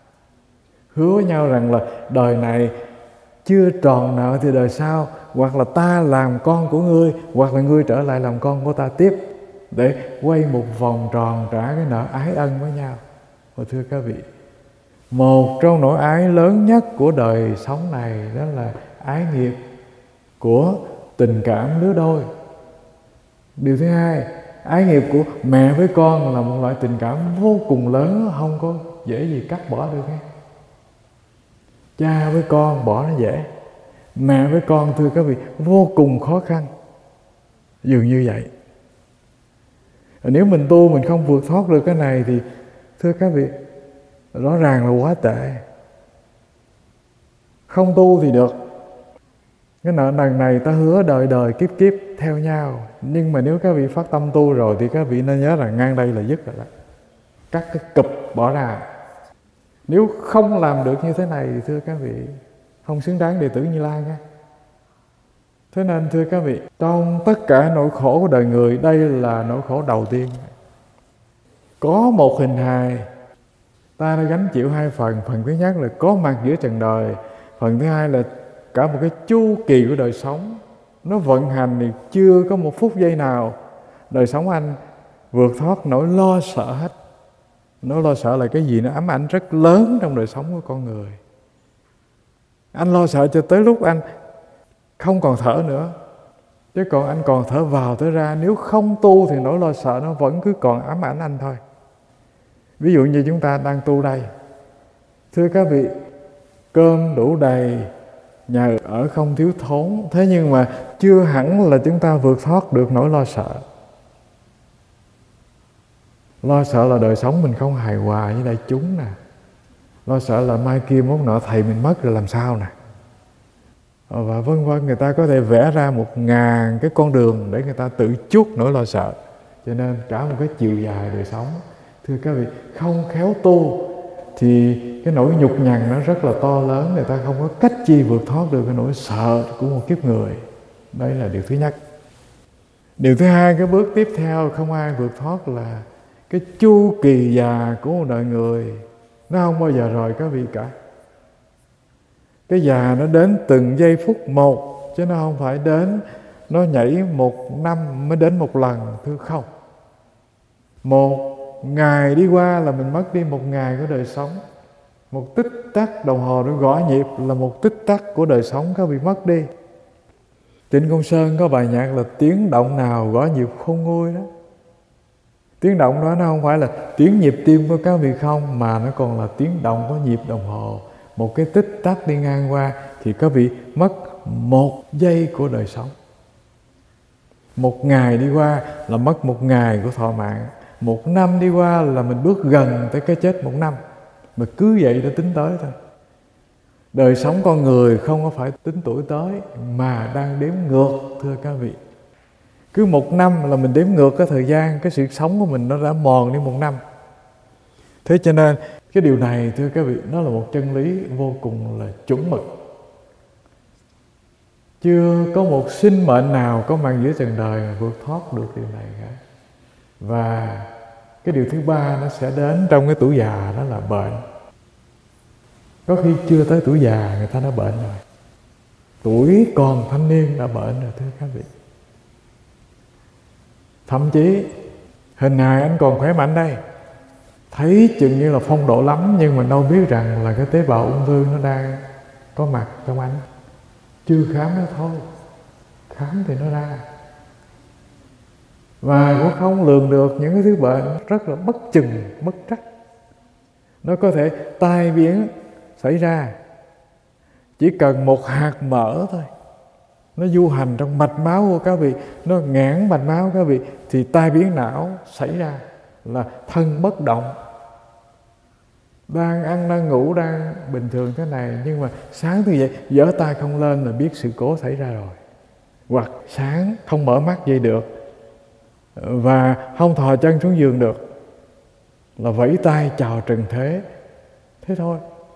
Hứa với nhau rằng là đời này chưa tròn nợ thì đời sau, hoặc là ta làm con của ngươi, hoặc là ngươi trở lại làm con của ta tiếp, để quay một vòng tròn trả cái nợ ái ân với nhau. Và thưa các vị, một trong nỗi ái lớn nhất của đời sống này đó là ái nghiệp của tình cảm lứa đôi. Điều thứ hai, ái nghiệp của mẹ với con là một loại tình cảm vô cùng lớn, không có dễ gì cắt bỏ được nghe. Cha với con bỏ nó dễ, mẹ với con thưa các vị vô cùng khó khăn. Dường như vậy. Nếu mình tu mình không vượt thoát được cái này thì thưa các vị, rõ ràng là quá tệ. Không tu thì được, cái nợ nần này ta hứa đời đời kiếp kiếp theo nhau. Nhưng mà nếu các vị phát tâm tu rồi thì các vị nên nhớ rằng ngang đây là dứt rồi đó, cắt cái cụp bỏ ra. Nếu không làm được như thế này thì thưa các vị, không xứng đáng đệ tử Như Lai nha. Thế nên thưa các vị, trong tất cả nỗi khổ của đời người, đây là nỗi khổ đầu tiên. Có một hình hài, ta đã gánh chịu hai phần. Phần thứ nhất là có mặt giữa trần đời, Phần thứ hai là cả một cái chu kỳ của đời sống nó vận hành thì chưa có một phút giây nào đời sống anh vượt thoát nỗi lo sợ hết. Nỗi lo sợ là cái gì nó ám ảnh rất lớn trong đời sống của con người. Anh lo sợ cho tới lúc anh không còn thở nữa. Chứ còn anh còn thở vào thở ra, nếu không tu thì nỗi lo sợ nó vẫn cứ còn ám ảnh anh thôi. Ví dụ như chúng ta đang tu đây, thưa các vị, cơm đủ đầy, nhà ở không thiếu thốn, thế nhưng mà chưa hẳn là chúng ta vượt thoát được nỗi lo sợ. Lo sợ là đời sống mình không hài hòa với đại chúng nè. Lo sợ là mai kia mốt nọ thầy mình mất rồi làm sao nè. Và vân vân, người ta có thể vẽ ra 1000 cái con đường để người ta tự chuốc nỗi lo sợ. Cho nên cả một cái chiều dài đời sống, thưa các vị, không khéo tu thì cái nỗi nhục nhằn nó rất là to lớn. Người ta không có cách chi vượt thoát được cái nỗi sợ của một kiếp người. Đây là điều thứ nhất. Điều thứ hai, cái bước tiếp theo không ai vượt thoát là cái chu kỳ già của một đời người. Nó không bao giờ rồi các vị cả. Cái già nó đến từng giây phút một, chứ nó không phải đến, nó nhảy 1 năm mới đến một lần, thưa không. 1 ngày đi qua là mình mất đi 1 ngày của đời sống. Một tích tắc đồng hồ nó gõ nhịp là một tích tắc của đời sống các vị mất đi. Trịnh Công Sơn có bài nhạc là tiếng động nào gõ nhịp khôn nguôi đó. Tiếng động đó nó không phải là tiếng nhịp tim của các vị không, mà nó còn là tiếng động của nhịp đồng hồ. Một cái tích tắc đi ngang qua thì các vị mất 1 giây của đời sống. 1 ngày đi qua là mất 1 ngày của thọ mạng. 1 năm đi qua là mình bước gần tới cái chết 1 năm. Mà cứ vậy để tính tới thôi. Đời sống con người không có phải tính tuổi tới, mà đang đếm ngược, thưa các vị. Cứ 1 năm là mình đếm ngược cái thời gian, cái sự sống của mình nó đã mòn đi 1 năm. Thế cho nên cái điều này, thưa các vị, nó là một chân lý vô cùng là chuẩn mực. Chưa có một sinh mệnh nào có mặt giữa trần đời mà vượt thoát được điều này cả. Và cái điều thứ ba nó sẽ đến trong cái tuổi già, đó là bệnh. Có khi chưa tới tuổi già người ta đã bệnh rồi. Tuổi còn thanh niên đã bệnh rồi, thưa các vị. Thậm chí hình hài anh còn khỏe mạnh đây, thấy chừng như là phong độ lắm, nhưng mà đâu biết rằng là cái tế bào ung thư nó đang có mặt trong anh. Chưa khám nó thôi, khám thì nó ra. Và cũng không lường được những cái thứ bệnh rất là bất chừng, bất trắc. Nó có thể tai biến xảy ra. Chỉ cần một hạt mỡ thôi, nó du hành trong mạch máu của các vị, nó nghẽn mạch máu các vị, thì tai biến não xảy ra, là thân bất động. Đang ăn, đang ngủ, đang bình thường thế này, nhưng mà sáng thức dậy giở tay không lên là biết sự cố xảy ra rồi. Hoặc sáng không mở mắt dậy được, và không thò chân xuống giường được, là vẫy tay chào trần thế. Thế thôi.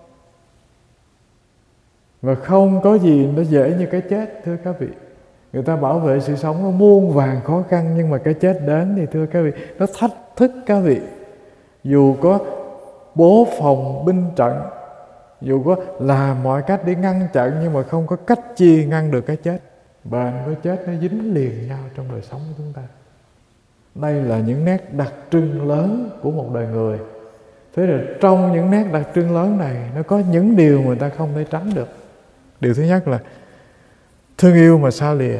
Và không có gì nó dễ như cái chết, thưa các vị. Người ta bảo vệ sự sống nó muôn vàn khó khăn, nhưng mà cái chết đến thì thưa các vị, nó thách thức các vị. Dù có bố phòng binh trận, dù có làm mọi cách để ngăn chặn, nhưng mà không có cách chi ngăn được cái chết. Bệnh với chết nó dính liền nhau trong đời sống của chúng ta. Đây là những nét đặc trưng lớn của một đời người. Thế rồi trong những nét đặc trưng lớn này, nó có những điều mà người ta không thể tránh được. Điều thứ nhất là thương yêu mà xa lìa.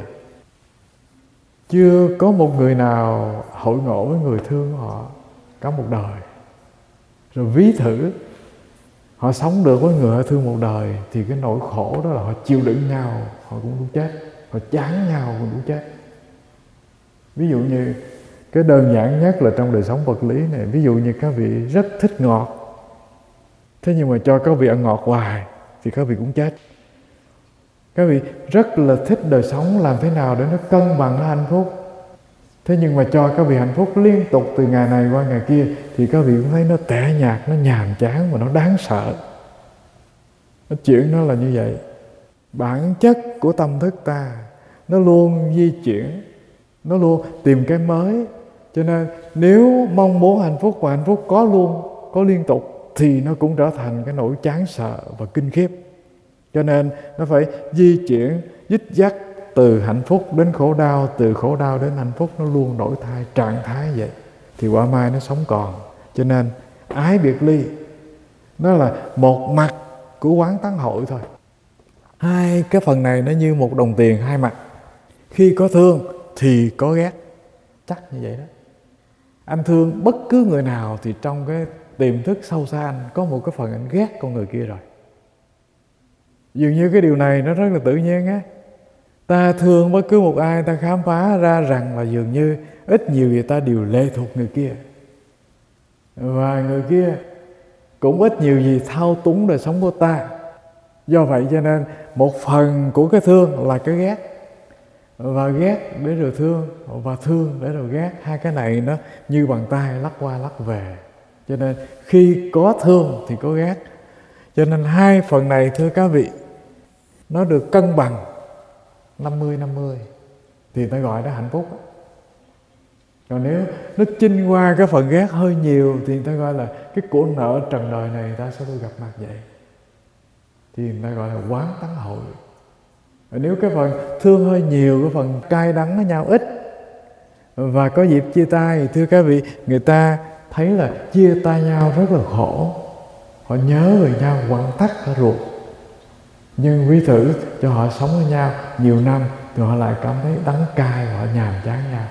Chưa có một người nào hội ngộ với người thương của họ cả một đời. Rồi ví thử, họ sống được với người họ thương một đời, thì cái nỗi khổ đó là họ chịu đựng nhau, họ cũng đủ chết. Họ chán nhau cũng đủ chết. Ví dụ như cái đơn giản nhất là trong đời sống vật lý này, ví dụ như các vị rất thích ngọt, thế nhưng mà cho các vị ăn ngọt hoài thì các vị cũng chết. Các vị rất là thích đời sống, làm thế nào để nó cân bằng, nó hạnh phúc, thế nhưng mà cho các vị hạnh phúc liên tục từ ngày này qua ngày kia thì các vị cũng thấy nó tẻ nhạt, nó nhàm chán và nó đáng sợ. Chuyện nó là như vậy. Bản chất của tâm thức ta nó luôn di chuyển, nó luôn tìm cái mới. Cho nên nếu mong muốn hạnh phúc và hạnh phúc có luôn, có liên tục, thì nó cũng trở thành cái nỗi chán sợ và kinh khiếp. Cho nên nó phải di chuyển, dích dắt từ hạnh phúc đến khổ đau, từ khổ đau đến hạnh phúc, nó luôn đổi thay trạng thái vậy. Thì quả mai nó sống còn. Cho nên ái biệt ly nó là một mặt của quán tán hội thôi. Hai cái phần này nó như một đồng tiền hai mặt. Khi có thương thì có ghét, chắc như vậy đó. Anh thương bất cứ người nào thì trong cái tiềm thức sâu xa anh có một cái phần anh ghét con người kia rồi. Dường như cái điều này nó rất là tự nhiên á. Ta thương bất cứ một ai, ta khám phá ra rằng là dường như ít nhiều gì ta đều lệ thuộc người kia, và người kia cũng ít nhiều gì thao túng đời sống của ta. Do vậy cho nên một phần của cái thương là cái ghét, và ghét để rồi thương, và thương để rồi ghét. Hai cái này nó như bàn tay lắc qua lắc về. Cho nên khi có thương thì có ghét. Cho nên hai phần này thưa các vị, nó được cân bằng 50-50 thì ta gọi đó hạnh phúc. Còn nếu nó chinh qua cái phần ghét hơi nhiều thì ta gọi là cái của nợ trần đời này ta sẽ gặp mặt vậy, thì người ta gọi là quán tán hội. Nếu cái phần thương hơi nhiều, cái phần cay đắng với nhau ít, và có dịp chia tay thì thưa các vị, người ta thấy là chia tay nhau rất là khổ, họ nhớ về nhau quặn thắt cả ruột. Nhưng ví thử cho họ sống với nhau nhiều năm thì họ lại cảm thấy đắng cay, họ nhàm chán nhau.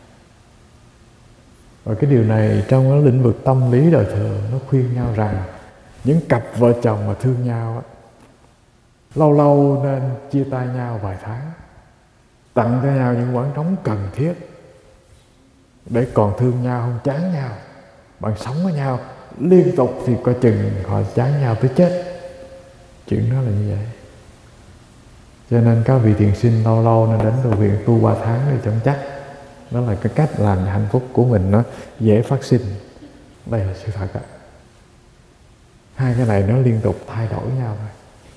Và cái điều này trong cái lĩnh vực tâm lý đời thường nó khuyên nhau rằng những cặp vợ chồng mà thương nhau lâu lâu nên chia tay nhau vài tháng, tặng cho nhau những khoảng trống cần thiết để còn thương nhau, không chán nhau. Bạn sống với nhau liên tục thì coi chừng họ chán nhau tới chết. Chuyện đó là như vậy. Cho nên các vị thiền sinh lâu lâu nên đến đồ viện tu 3 tháng để chấm chắc. Đó là cái cách làm hạnh phúc của mình nó dễ phát sinh. Đây là sự thật đó. Hai cái này nó liên tục thay đổi nhau thôi.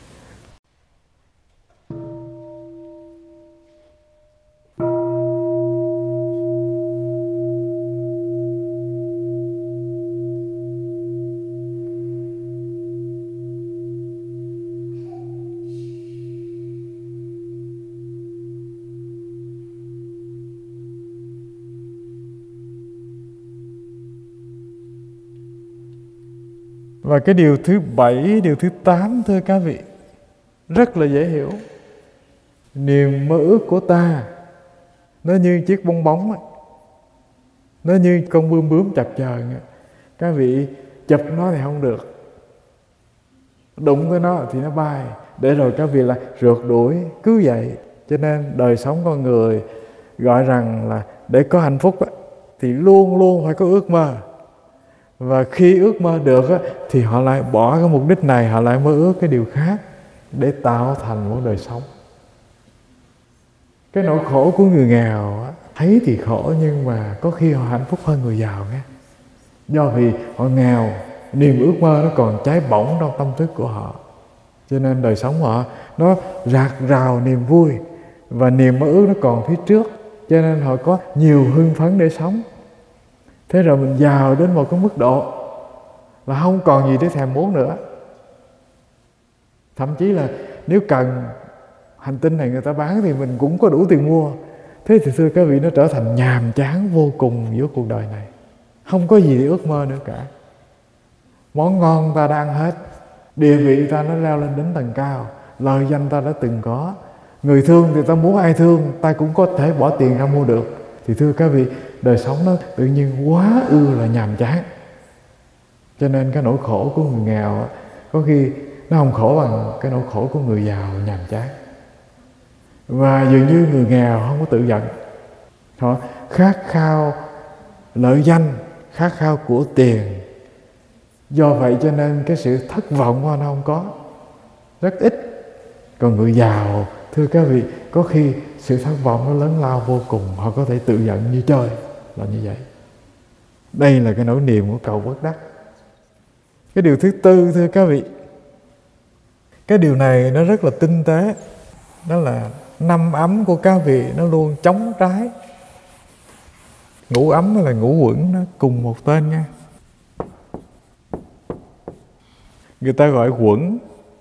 Và cái điều thứ 7, điều thứ 8 thưa các vị, rất là dễ hiểu. Niềm mơ ước của ta nó như chiếc bong bóng ấy. Nó như con bướm bướm chập chờn. Các vị chụp nó thì không được, đụng với nó thì nó bay, để rồi các vị lại rượt đuổi cứ vậy. Cho nên đời sống con người gọi rằng là để có hạnh phúc thì luôn luôn phải có ước mơ. Và khi ước mơ được thì họ lại bỏ cái mục đích này, họ lại mơ ước cái điều khác để tạo thành một đời sống. Cái nỗi khổ của người nghèo thấy thì khổ, nhưng mà có khi họ hạnh phúc hơn người giàu nghe. Do vì họ nghèo, niềm ước mơ nó còn cháy bỏng trong tâm thức của họ, cho nên đời sống họ nó rạc rào niềm vui, và niềm mơ ước nó còn phía trước, cho nên họ có nhiều hưng phấn để sống. Thế rồi mình giàu đến một cái mức độ là không còn gì để thèm muốn nữa. Thậm chí là nếu cần hành tinh này người ta bán thì mình cũng có đủ tiền mua. Thế thì thưa các vị, nó trở thành nhàm chán vô cùng giữa cuộc đời này. Không có gì để ước mơ nữa cả. Món ngon ta đã ăn hết, địa vị ta nó leo lên đến tầng cao, lời danh ta đã từng có, người thương thì ta muốn ai thương ta cũng có thể bỏ tiền ra mua được. Thì thưa các vị, đời sống nó tự nhiên quá ư là nhàm chán. Cho nên cái nỗi khổ của người nghèo có khi nó không khổ bằng cái nỗi khổ của người giàu nhàm chán. Và dường như người nghèo không có tự giận, họ khát khao lợi danh, khát khao của tiền. Do vậy cho nên cái sự thất vọng của nó không có, rất ít. Còn người giàu thưa các vị, có khi sự thất vọng nó lớn lao vô cùng, họ có thể tự giận như trời, là như vậy. Đây là cái nỗi niềm của cầu bất đắc. Cái điều thứ tư thưa các vị, cái điều này nó rất là tinh tế, đó là năm ấm của các vị nó luôn chống trái. Ngũ ấm hay là ngũ quẩn nó cùng một tên nha. Người ta gọi quẩn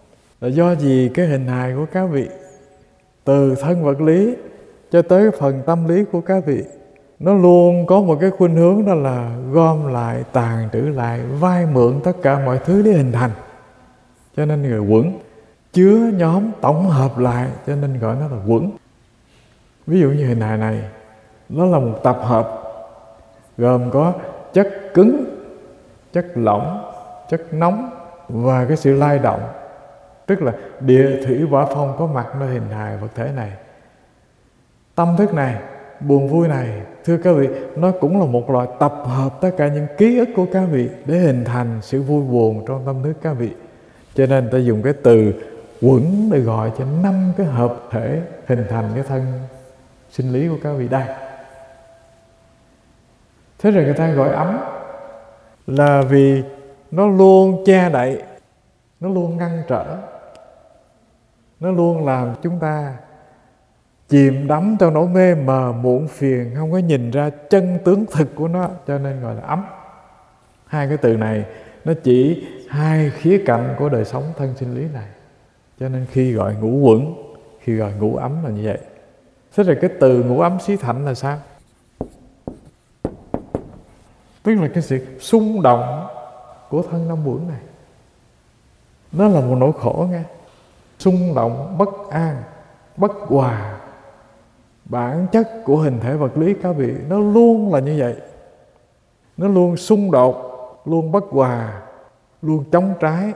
là do gì cái hình hài của các vị, từ thân vật lý cho tới phần tâm lý của các vị, nó luôn có một cái khuynh hướng, đó là gom lại, tàn trữ lại, vay mượn tất cả mọi thứ để hình thành. Cho nên gọi quẩn, chứa nhóm tổng hợp lại, cho nên gọi nó là quẩn. Ví dụ như hình hài này, nó là một tập hợp gồm có chất cứng, chất lỏng, chất nóng và cái sự lay động, tức là địa thủy hỏa phong có mặt nơi hình hài vật thể này. Tâm thức này, buồn vui này, thưa các vị, nó cũng là một loại tập hợp tất cả những ký ức của các vị để hình thành sự vui buồn trong tâm thức các vị. Cho nên ta dùng cái từ quẩn để gọi cho 5 cái hợp thể hình thành cái thân sinh lý của các vị đây. Thế rồi người ta gọi ấm là vì nó luôn che đậy, nó luôn ngăn trở, nó luôn làm chúng ta chìm đắm trong nỗi mê mờ muộn phiền, không có nhìn ra chân tướng thực của nó, cho nên gọi là ấm. Hai cái từ này nó chỉ hai khía cạnh của đời sống thân sinh lý này, cho nên khi gọi ngũ quẩn, khi gọi ngũ ấm là như vậy. Thế rồi cái từ ngũ ấm xí thạnh là sao? Tức là cái sự xung động của thân năm uẩn này, nó là một nỗi khổ nghe. Xung động, bất an, bất hòa. Bản chất của hình thể vật lý các vị nó luôn là như vậy. Nó luôn xung đột, luôn bất hòa, luôn chống trái.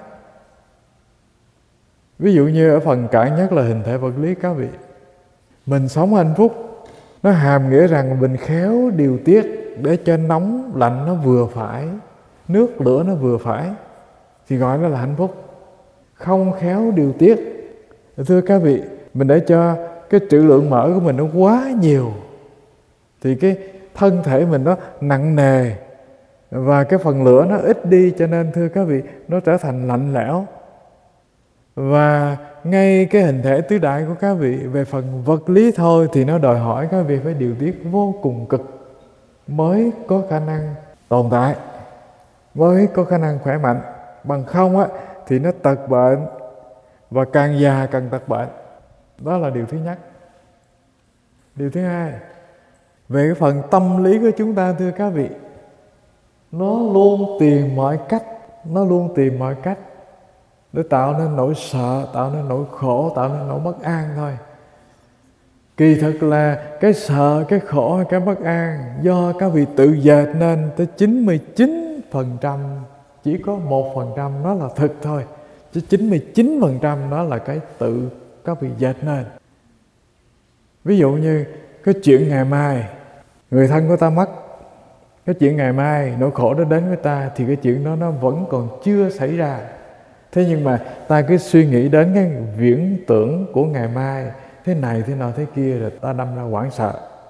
Ví dụ như ở phần cạn nhất là hình thể vật lý các vị, mình sống hạnh phúc, nó hàm nghĩa rằng mình khéo điều tiết để cho nóng lạnh nó vừa phải, nước lửa nó vừa phải, thì gọi nó là hạnh phúc. Không khéo điều tiết, thưa các vị, mình để cho cái trữ lượng mỡ của mình nó quá nhiều, thì cái thân thể mình nó nặng nề và cái phần lửa nó ít đi, cho nên thưa các vị, nó trở thành lạnh lẽo. Và ngay cái hình thể tứ đại của các vị về phần vật lý thôi thì nó đòi hỏi các vị phải điều tiết vô cùng cực mới có khả năng tồn tại, mới có khả năng khỏe mạnh. Bằng không á thì nó tật bệnh, và càng già càng tật bệnh. Đó là điều thứ nhất. Điều thứ hai, về cái phần tâm lý của chúng ta, thưa các vị, nó luôn tìm mọi cách để tạo nên nỗi sợ, tạo nên nỗi khổ, tạo nên nỗi bất an thôi. Kỳ thực là cái sợ, cái khổ hay cái bất an do các vị tự dệt nên tới 99%, chỉ có 1% nó là thực thôi, chứ 99% đó là cái tự các vị dệt nên. Ví dụ như cái chuyện ngày mai người thân của ta mất, cái chuyện ngày mai nỗi khổ đó đến với ta, thì cái chuyện đó nó vẫn còn chưa xảy ra. Thế nhưng mà ta cứ suy nghĩ đến cái viễn tưởng của ngày mai, thế này thế nọ thế kia, rồi ta đâm ra hoảng sợ.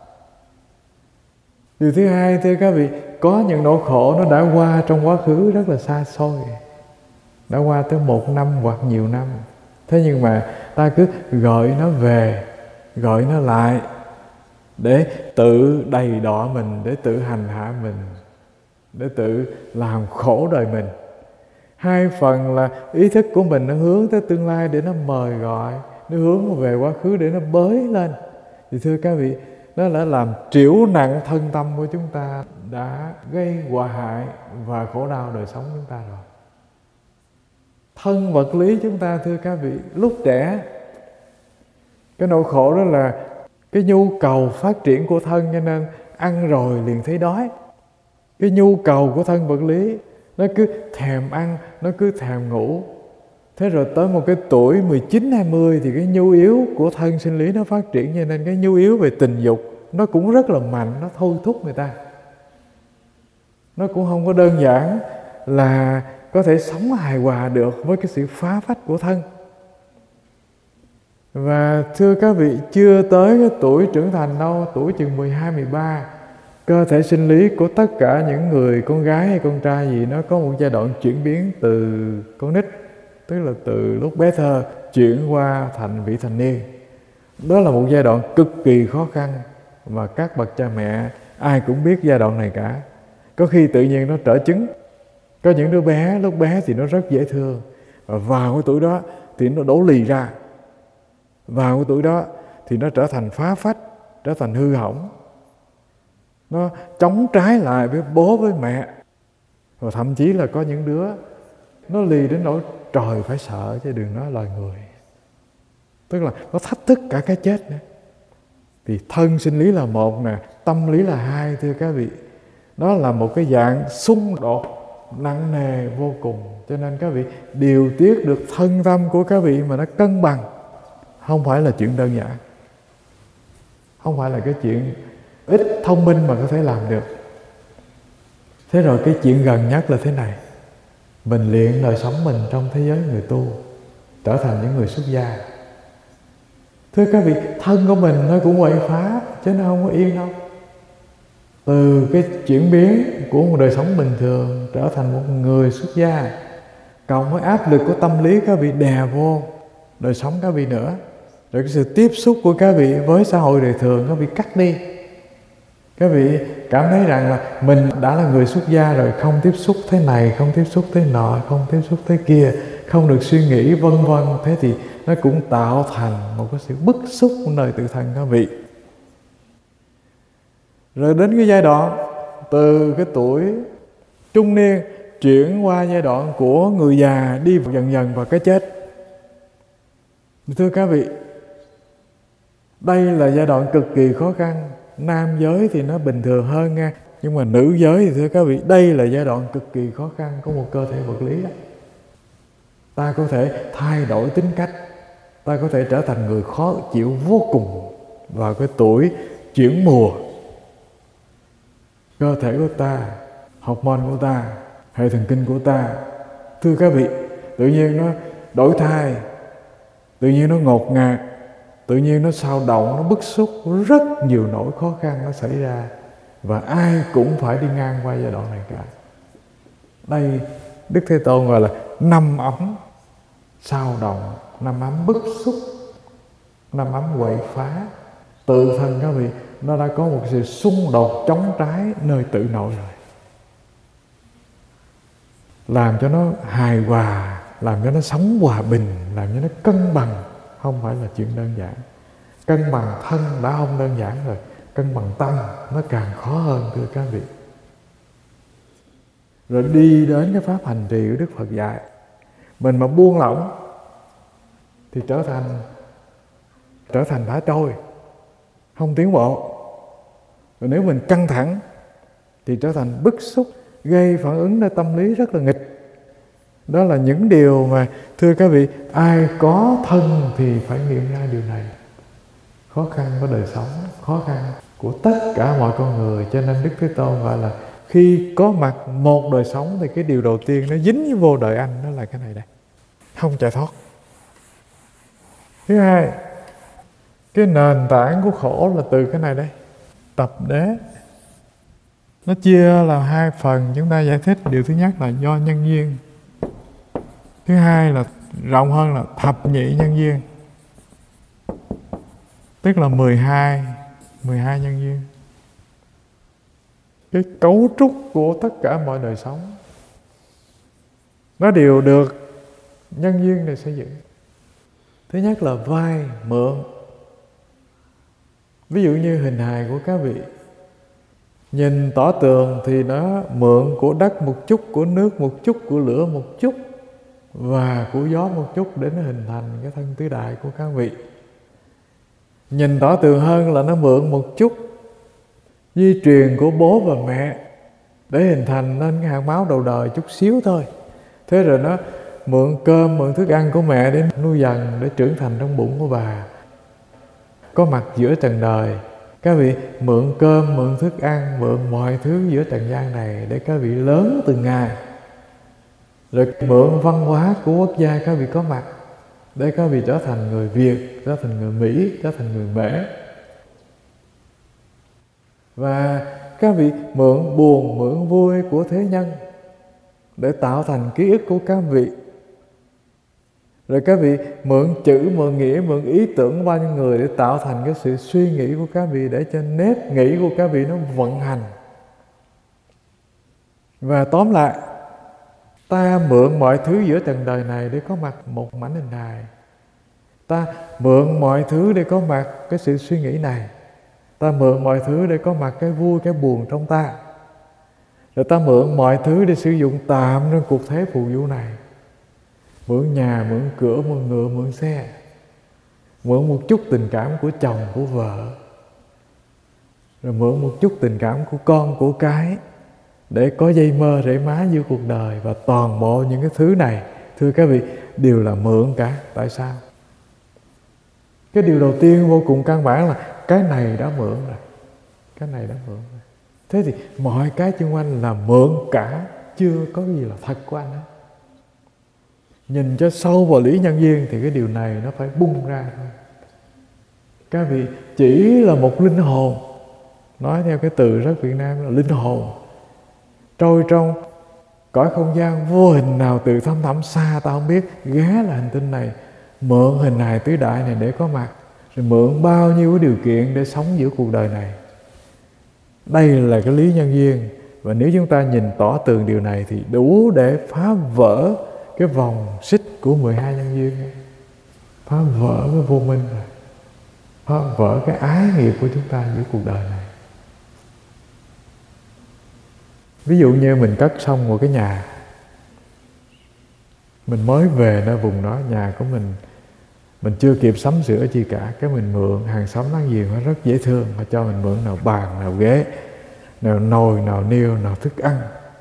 Điều thứ hai, thưa các vị, có những nỗi khổ nó đã qua trong quá khứ rất là xa xôi, đã qua tới 1 năm hoặc nhiều năm. Thế nhưng mà ta cứ gọi nó về, gọi nó lại để tự đầy đọa mình, để tự hành hạ mình, để tự làm khổ đời mình. Hai phần là ý thức của mình nó hướng tới tương lai để nó mời gọi, nó hướng về quá khứ để nó bới lên. Thì thưa các vị, nó đã làm trĩu nặng thân tâm của chúng ta, đã gây họa hại và khổ đau đời sống chúng ta rồi. Thân vật lý chúng ta, thưa các vị, lúc trẻ, cái nỗi khổ đó là cái nhu cầu phát triển của thân, cho nên ăn rồi liền thấy đói. Cái nhu cầu của thân vật lý, nó cứ thèm ăn, nó cứ thèm ngủ. Thế rồi tới một cái tuổi 19-20 thì cái nhu yếu của thân sinh lý nó phát triển, cho nên cái nhu yếu về tình dục nó cũng rất là mạnh, nó thôi thúc người ta. Nó cũng không có đơn giản là có thể sống hài hòa được với cái sự phá phách của thân. Và thưa các vị, chưa tới cái tuổi trưởng thành đâu, tuổi chừng 12-13, cơ thể sinh lý của tất cả những người con gái hay con trai gì, nó có một giai đoạn chuyển biến từ con nít, tức là từ lúc bé thơ chuyển qua thành vị thành niên. Đó là một giai đoạn cực kỳ khó khăn, và các bậc cha mẹ ai cũng biết giai đoạn này cả. Có khi tự nhiên nó trở chứng. Có những đứa bé lúc bé thì nó rất dễ thương, Và vào cái tuổi đó thì nó đổ lì ra. Vào cái tuổi đó thì nó trở thành phá phách, trở thành hư hỏng. Nó chống trái lại với bố với mẹ. Và thậm chí là có những đứa nó lì đến nỗi trời phải sợ chứ đừng nói loài người. Tức là nó thách thức cả cái chết nữa. Thì thân sinh lý là một nè, tâm lý là hai, thưa các vị. Đó là một cái dạng xung đột nặng nề vô cùng. Cho nên các vị điều tiết được thân tâm của các vị mà nó cân bằng không phải là chuyện đơn giản. Không phải là cái chuyện ít thông minh mà có thể làm được. Thế rồi cái chuyện gần nhất là thế này. Mình luyện đời sống mình trong thế giới người tu, trở thành những người xuất gia. Thưa các vị, thân của mình nó cũng quậy phá, chứ nó không có yên đâu. Từ cái chuyển biến của một đời sống bình thường trở thành một người xuất gia, cộng với áp lực của tâm lý các vị đè vô đời sống các vị nữa, rồi cái sự tiếp xúc của các vị với xã hội đời thường các vị cắt đi. Các vị cảm thấy rằng là mình đã là người xuất gia rồi, không tiếp xúc thế này, không tiếp xúc thế nọ, không tiếp xúc thế kia, không được suy nghĩ vân vân. Thế thì nó cũng tạo thành một cái sự bức xúc nơi tự thân các vị. Rồi đến cái giai đoạn từ cái tuổi trung niên chuyển qua giai đoạn của người già, đi dần dần vào cái chết. Thưa các vị, đây là giai đoạn cực kỳ khó khăn. Nam giới thì nó bình thường hơn nha, nhưng mà nữ giới thì thưa các vị, đây là giai đoạn cực kỳ khó khăn của một cơ thể vật lý đó. Ta có thể thay đổi tính cách, ta có thể trở thành người khó chịu vô cùng vào cái tuổi chuyển mùa. Cơ thể của ta, hormone của ta, hệ thần kinh của ta, thưa các vị, tự nhiên nó đổi thay, tự nhiên nó ngột ngạt, tự nhiên nó xao động, nó bức xúc, rất nhiều nỗi khó khăn nó xảy ra. Và ai cũng phải đi ngang qua giai đoạn này cả. Đây Đức Thế Tôn gọi là năm ấm xao động, năm ấm bức xúc, năm ấm quậy phá. Tự thân các vị nó đã có một sự xung đột chống trái nơi tự nội rồi. Làm cho nó hài hòa, làm cho nó sống hòa bình, làm cho nó cân bằng không phải là chuyện đơn giản. Cân bằng thân đã không đơn giản rồi, cân bằng tâm nó càng khó hơn, thưa các vị. Rồi đi đến cái pháp hành trì của Đức Phật dạy, mình mà buông lỏng thì trở thành thả trôi, không tiến bộ. Rồi nếu mình căng thẳng thì trở thành bức xúc, gây phản ứng nơi tâm lý rất là nghịch. Đó là những điều mà thưa các vị, ai có thân thì phải nghiệm ra điều này. Khó khăn của đời sống, khó khăn của tất cả mọi con người. Cho nên Đức Thế Tôn gọi là khi có mặt một đời sống thì cái điều đầu tiên nó dính vô đời anh, đó là cái này đây, không chạy thoát. Thứ hai, cái nền tảng của khổ là từ cái này đây, tập đế. Nó chia làm hai phần, chúng ta giải thích. Điều thứ nhất là do nhân duyên, thứ hai là rộng hơn là thập nhị nhân duyên, tức là 12 nhân duyên. Cái cấu trúc của tất cả mọi đời sống nó đều được nhân duyên này xây dựng. Thứ nhất là vay mượn. Ví dụ như hình hài của các vị, nhìn tỏ tường thì nó mượn của đất một chút, của nước một chút, của lửa một chút và của gió một chút để nó hình thành cái thân tứ đại của các vị. Nhìn tỏ tường hơn là nó mượn một chút di truyền của bố và mẹ để hình thành nên cái hạt máu đầu đời chút xíu thôi. Thế rồi nó mượn cơm, mượn thức ăn của mẹ để nuôi dần, để trưởng thành trong bụng của bà. Có mặt giữa trần đời, các vị mượn cơm, mượn thức ăn, mượn mọi thứ giữa trần gian này để các vị lớn từng ngày. Rồi mượn văn hóa của quốc gia các vị có mặt để các vị trở thành người Việt, trở thành người Mỹ, trở thành người Mễ. Và các vị mượn buồn, mượn vui của thế nhân để tạo thành ký ức của các vị. Rồi các vị mượn chữ, mượn nghĩa, mượn ý tưởng của bao nhiêu người để tạo thành cái sự suy nghĩ của các vị, để cho nếp nghĩ của các vị nó vận hành. Và tóm lại, Ta mượn mọi thứ giữa trần đời này để có mặt một mảnh hình hài. Ta mượn mọi thứ để có mặt cái sự suy nghĩ này. Ta mượn mọi thứ để có mặt cái vui, cái buồn trong ta. Rồi ta mượn mọi thứ để sử dụng tạm trong cuộc thế phù du này. Mượn nhà, mượn cửa, mượn ngựa, mượn xe. Mượn một chút tình cảm của chồng, của vợ. Rồi mượn một chút tình cảm của con, của cái, để có dây mơ rễ má giữa cuộc đời. Và toàn bộ những cái thứ này, thưa các vị, đều là mượn cả. Tại sao? Cái điều đầu tiên vô cùng căn bản là cái này đã mượn rồi. Cái này đã mượn rồi. Thế thì mọi cái xung quanh là mượn cả, chưa có gì là thật của anh hết. Nhìn cho sâu vào lý nhân duyên thì cái điều này nó phải bung ra thôi. Các vị, chỉ là một linh hồn, nói theo cái từ rất Việt Nam là linh hồn, trôi trong cõi không gian vô hình nào từ thăm thẳm xa ta không biết, ghé là hành tinh này, mượn hình hài tứ đại này để có mặt, rồi mượn bao nhiêu cái điều kiện để sống giữa cuộc đời này. Đây là cái lý nhân duyên. Và nếu chúng ta nhìn tỏ tường điều này thì đủ để phá vỡ cái vòng xích của 12 nhân duyên, phá vỡ cái vô minh rồi, phá vỡ cái ái nghiệp của chúng ta giữa cuộc đời này. Ví dụ như mình cất xong một cái nhà, mình mới về nơi vùng đó, nhà của mình chưa kịp sắm sửa chi cả, cái mình mượn hàng xóm láng giềng nó rất dễ thương, họ cho mình mượn nào bàn, nào ghế, nào nồi, nào niêu, nào thức ăn.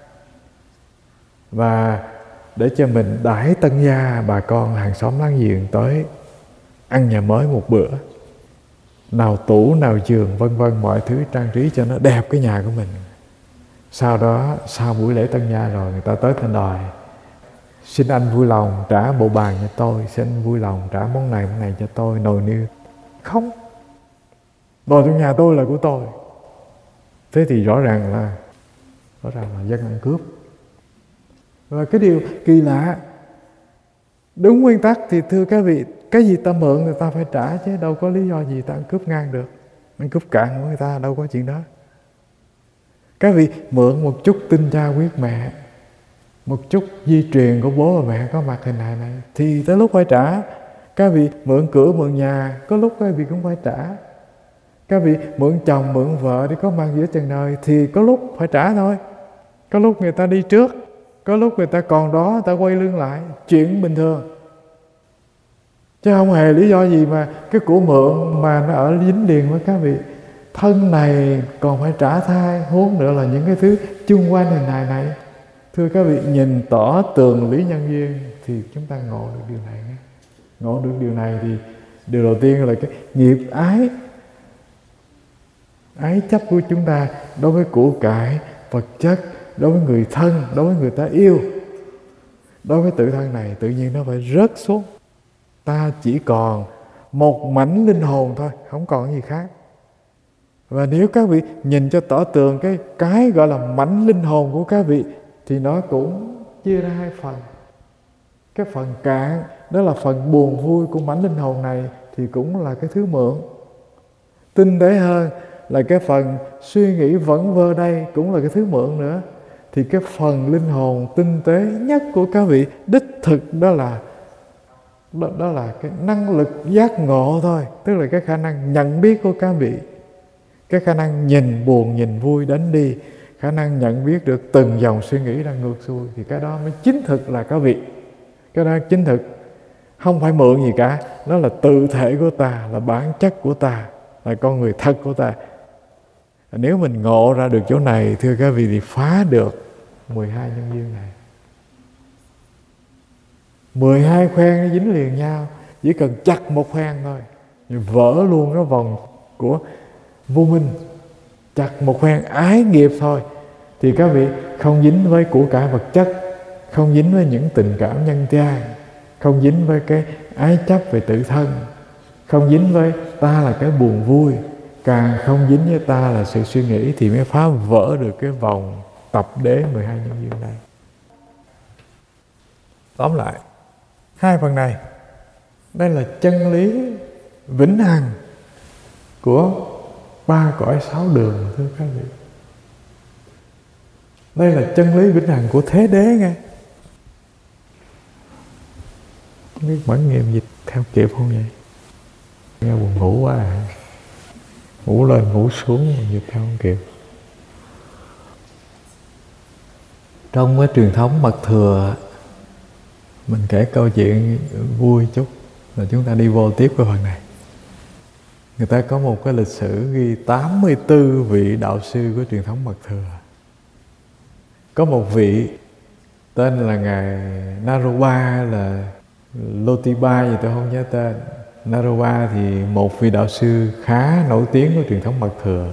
Và để cho mình đãi tân gia bà con hàng xóm láng giềng tới ăn nhà mới một bữa, nào tủ, nào giường, vân vân, mọi thứ trang trí cho nó đẹp cái nhà của mình. Sau đó, sau buổi lễ tân gia rồi, người ta tới tên đòi: xin anh vui lòng trả bộ bàn cho tôi, xin anh vui lòng trả món này cho tôi, nồi niêu. Không, đồ trong nhà tôi là của tôi. Thế thì rõ ràng là dân ăn cướp. Và cái điều kỳ lạ, đúng nguyên tắc thì thưa các vị, cái gì ta mượn thì ta phải trả chứ đâu có lý do gì ta ăn cướp ngang được, ăn cướp cạn của người ta, đâu có chuyện đó. Các vị mượn một chút tinh cha huyết mẹ, một chút di truyền của bố và mẹ có mặt hình hài này thì tới lúc phải trả. Các vị mượn cửa, mượn nhà, có lúc các vị cũng phải trả. Các vị mượn chồng, mượn vợ để có mặt giữa trần đời thì có lúc phải trả thôi. Có lúc người ta đi trước, có lúc người ta còn đó, người ta quay lưng lại, chuyện bình thường. Chứ không hề lý do gì mà cái của mượn mà nó ở dính liền với các vị. Thân này còn phải trả thai, huống nữa là những cái thứ chung quanh hình hài này. Thưa các vị, nhìn tỏ tường lý nhân duyên thì chúng ta ngộ được điều này. Ngộ được điều này thì điều đầu tiên là cái nghiệp ái chấp của chúng ta đối với của cải, vật chất, đối với người thân, đối với người ta yêu, đối với tự thân này tự nhiên nó phải rớt xuống. Ta chỉ còn một mảnh linh hồn thôi, không còn gì khác. Và nếu các vị nhìn cho tỏ tường cái gọi là mảnh linh hồn của các vị thì nó cũng chia ra hai phần. Cái phần cạn đó là phần buồn vui của mảnh linh hồn này thì cũng là cái thứ mượn. Tinh tế hơn là cái phần suy nghĩ vẩn vơ đây cũng là cái thứ mượn nữa. Thì cái phần linh hồn tinh tế nhất của các vị đích thực đó là cái năng lực giác ngộ thôi. Tức là cái khả năng nhận biết của các vị, cái khả năng nhìn buồn, nhìn vui đánh đi, khả năng nhận biết được từng dòng suy nghĩ đang ngược xuôi. Thì cái đó mới chính thực là các vị. Cái đó chính thực, không phải mượn gì cả. Nó là tự thể của ta, là bản chất của ta, là con người thật của ta. Nếu mình ngộ ra được chỗ này, thưa các vị, thì phá được 12 nhân duyên này. 12 khoen nó dính liền nhau, chỉ cần chặt một khoen thôi, vỡ luôn cái vòng của vô minh. Chặt một khoen ái nghiệp thôi thì các vị không dính với của cải vật chất, không dính với những tình cảm nhân gian, không dính với cái ái chấp về tự thân, không dính với ta là cái buồn vui, càng không dính với ta là sự suy nghĩ, thì mới phá vỡ được cái vòng tập đế 12 nhân duyên này. Tóm lại, hai phần này, đây là chân lý vĩnh hằng của ba cõi sáu đường, thưa các vị. Đây là chân lý vĩnh hằng của thế đế nghe. Không biết Mẫn Nghiêm dịch theo kịp không vậy? Nghe buồn ngủ quá à. Ngủ lên ngủ xuống dịch theo không kịp. Trong cái truyền thống Mật Thừa, mình kể câu chuyện vui chút là chúng ta đi vô tiếp cái phần này. Người ta có một cái lịch sử ghi 84 vị đạo sư của truyền thống Mật Thừa. Có một vị tên là Ngài Naropa, là Lotiba gì tôi không nhớ tên. Naropa thì một vị đạo sư khá nổi tiếng của truyền thống Mật Thừa.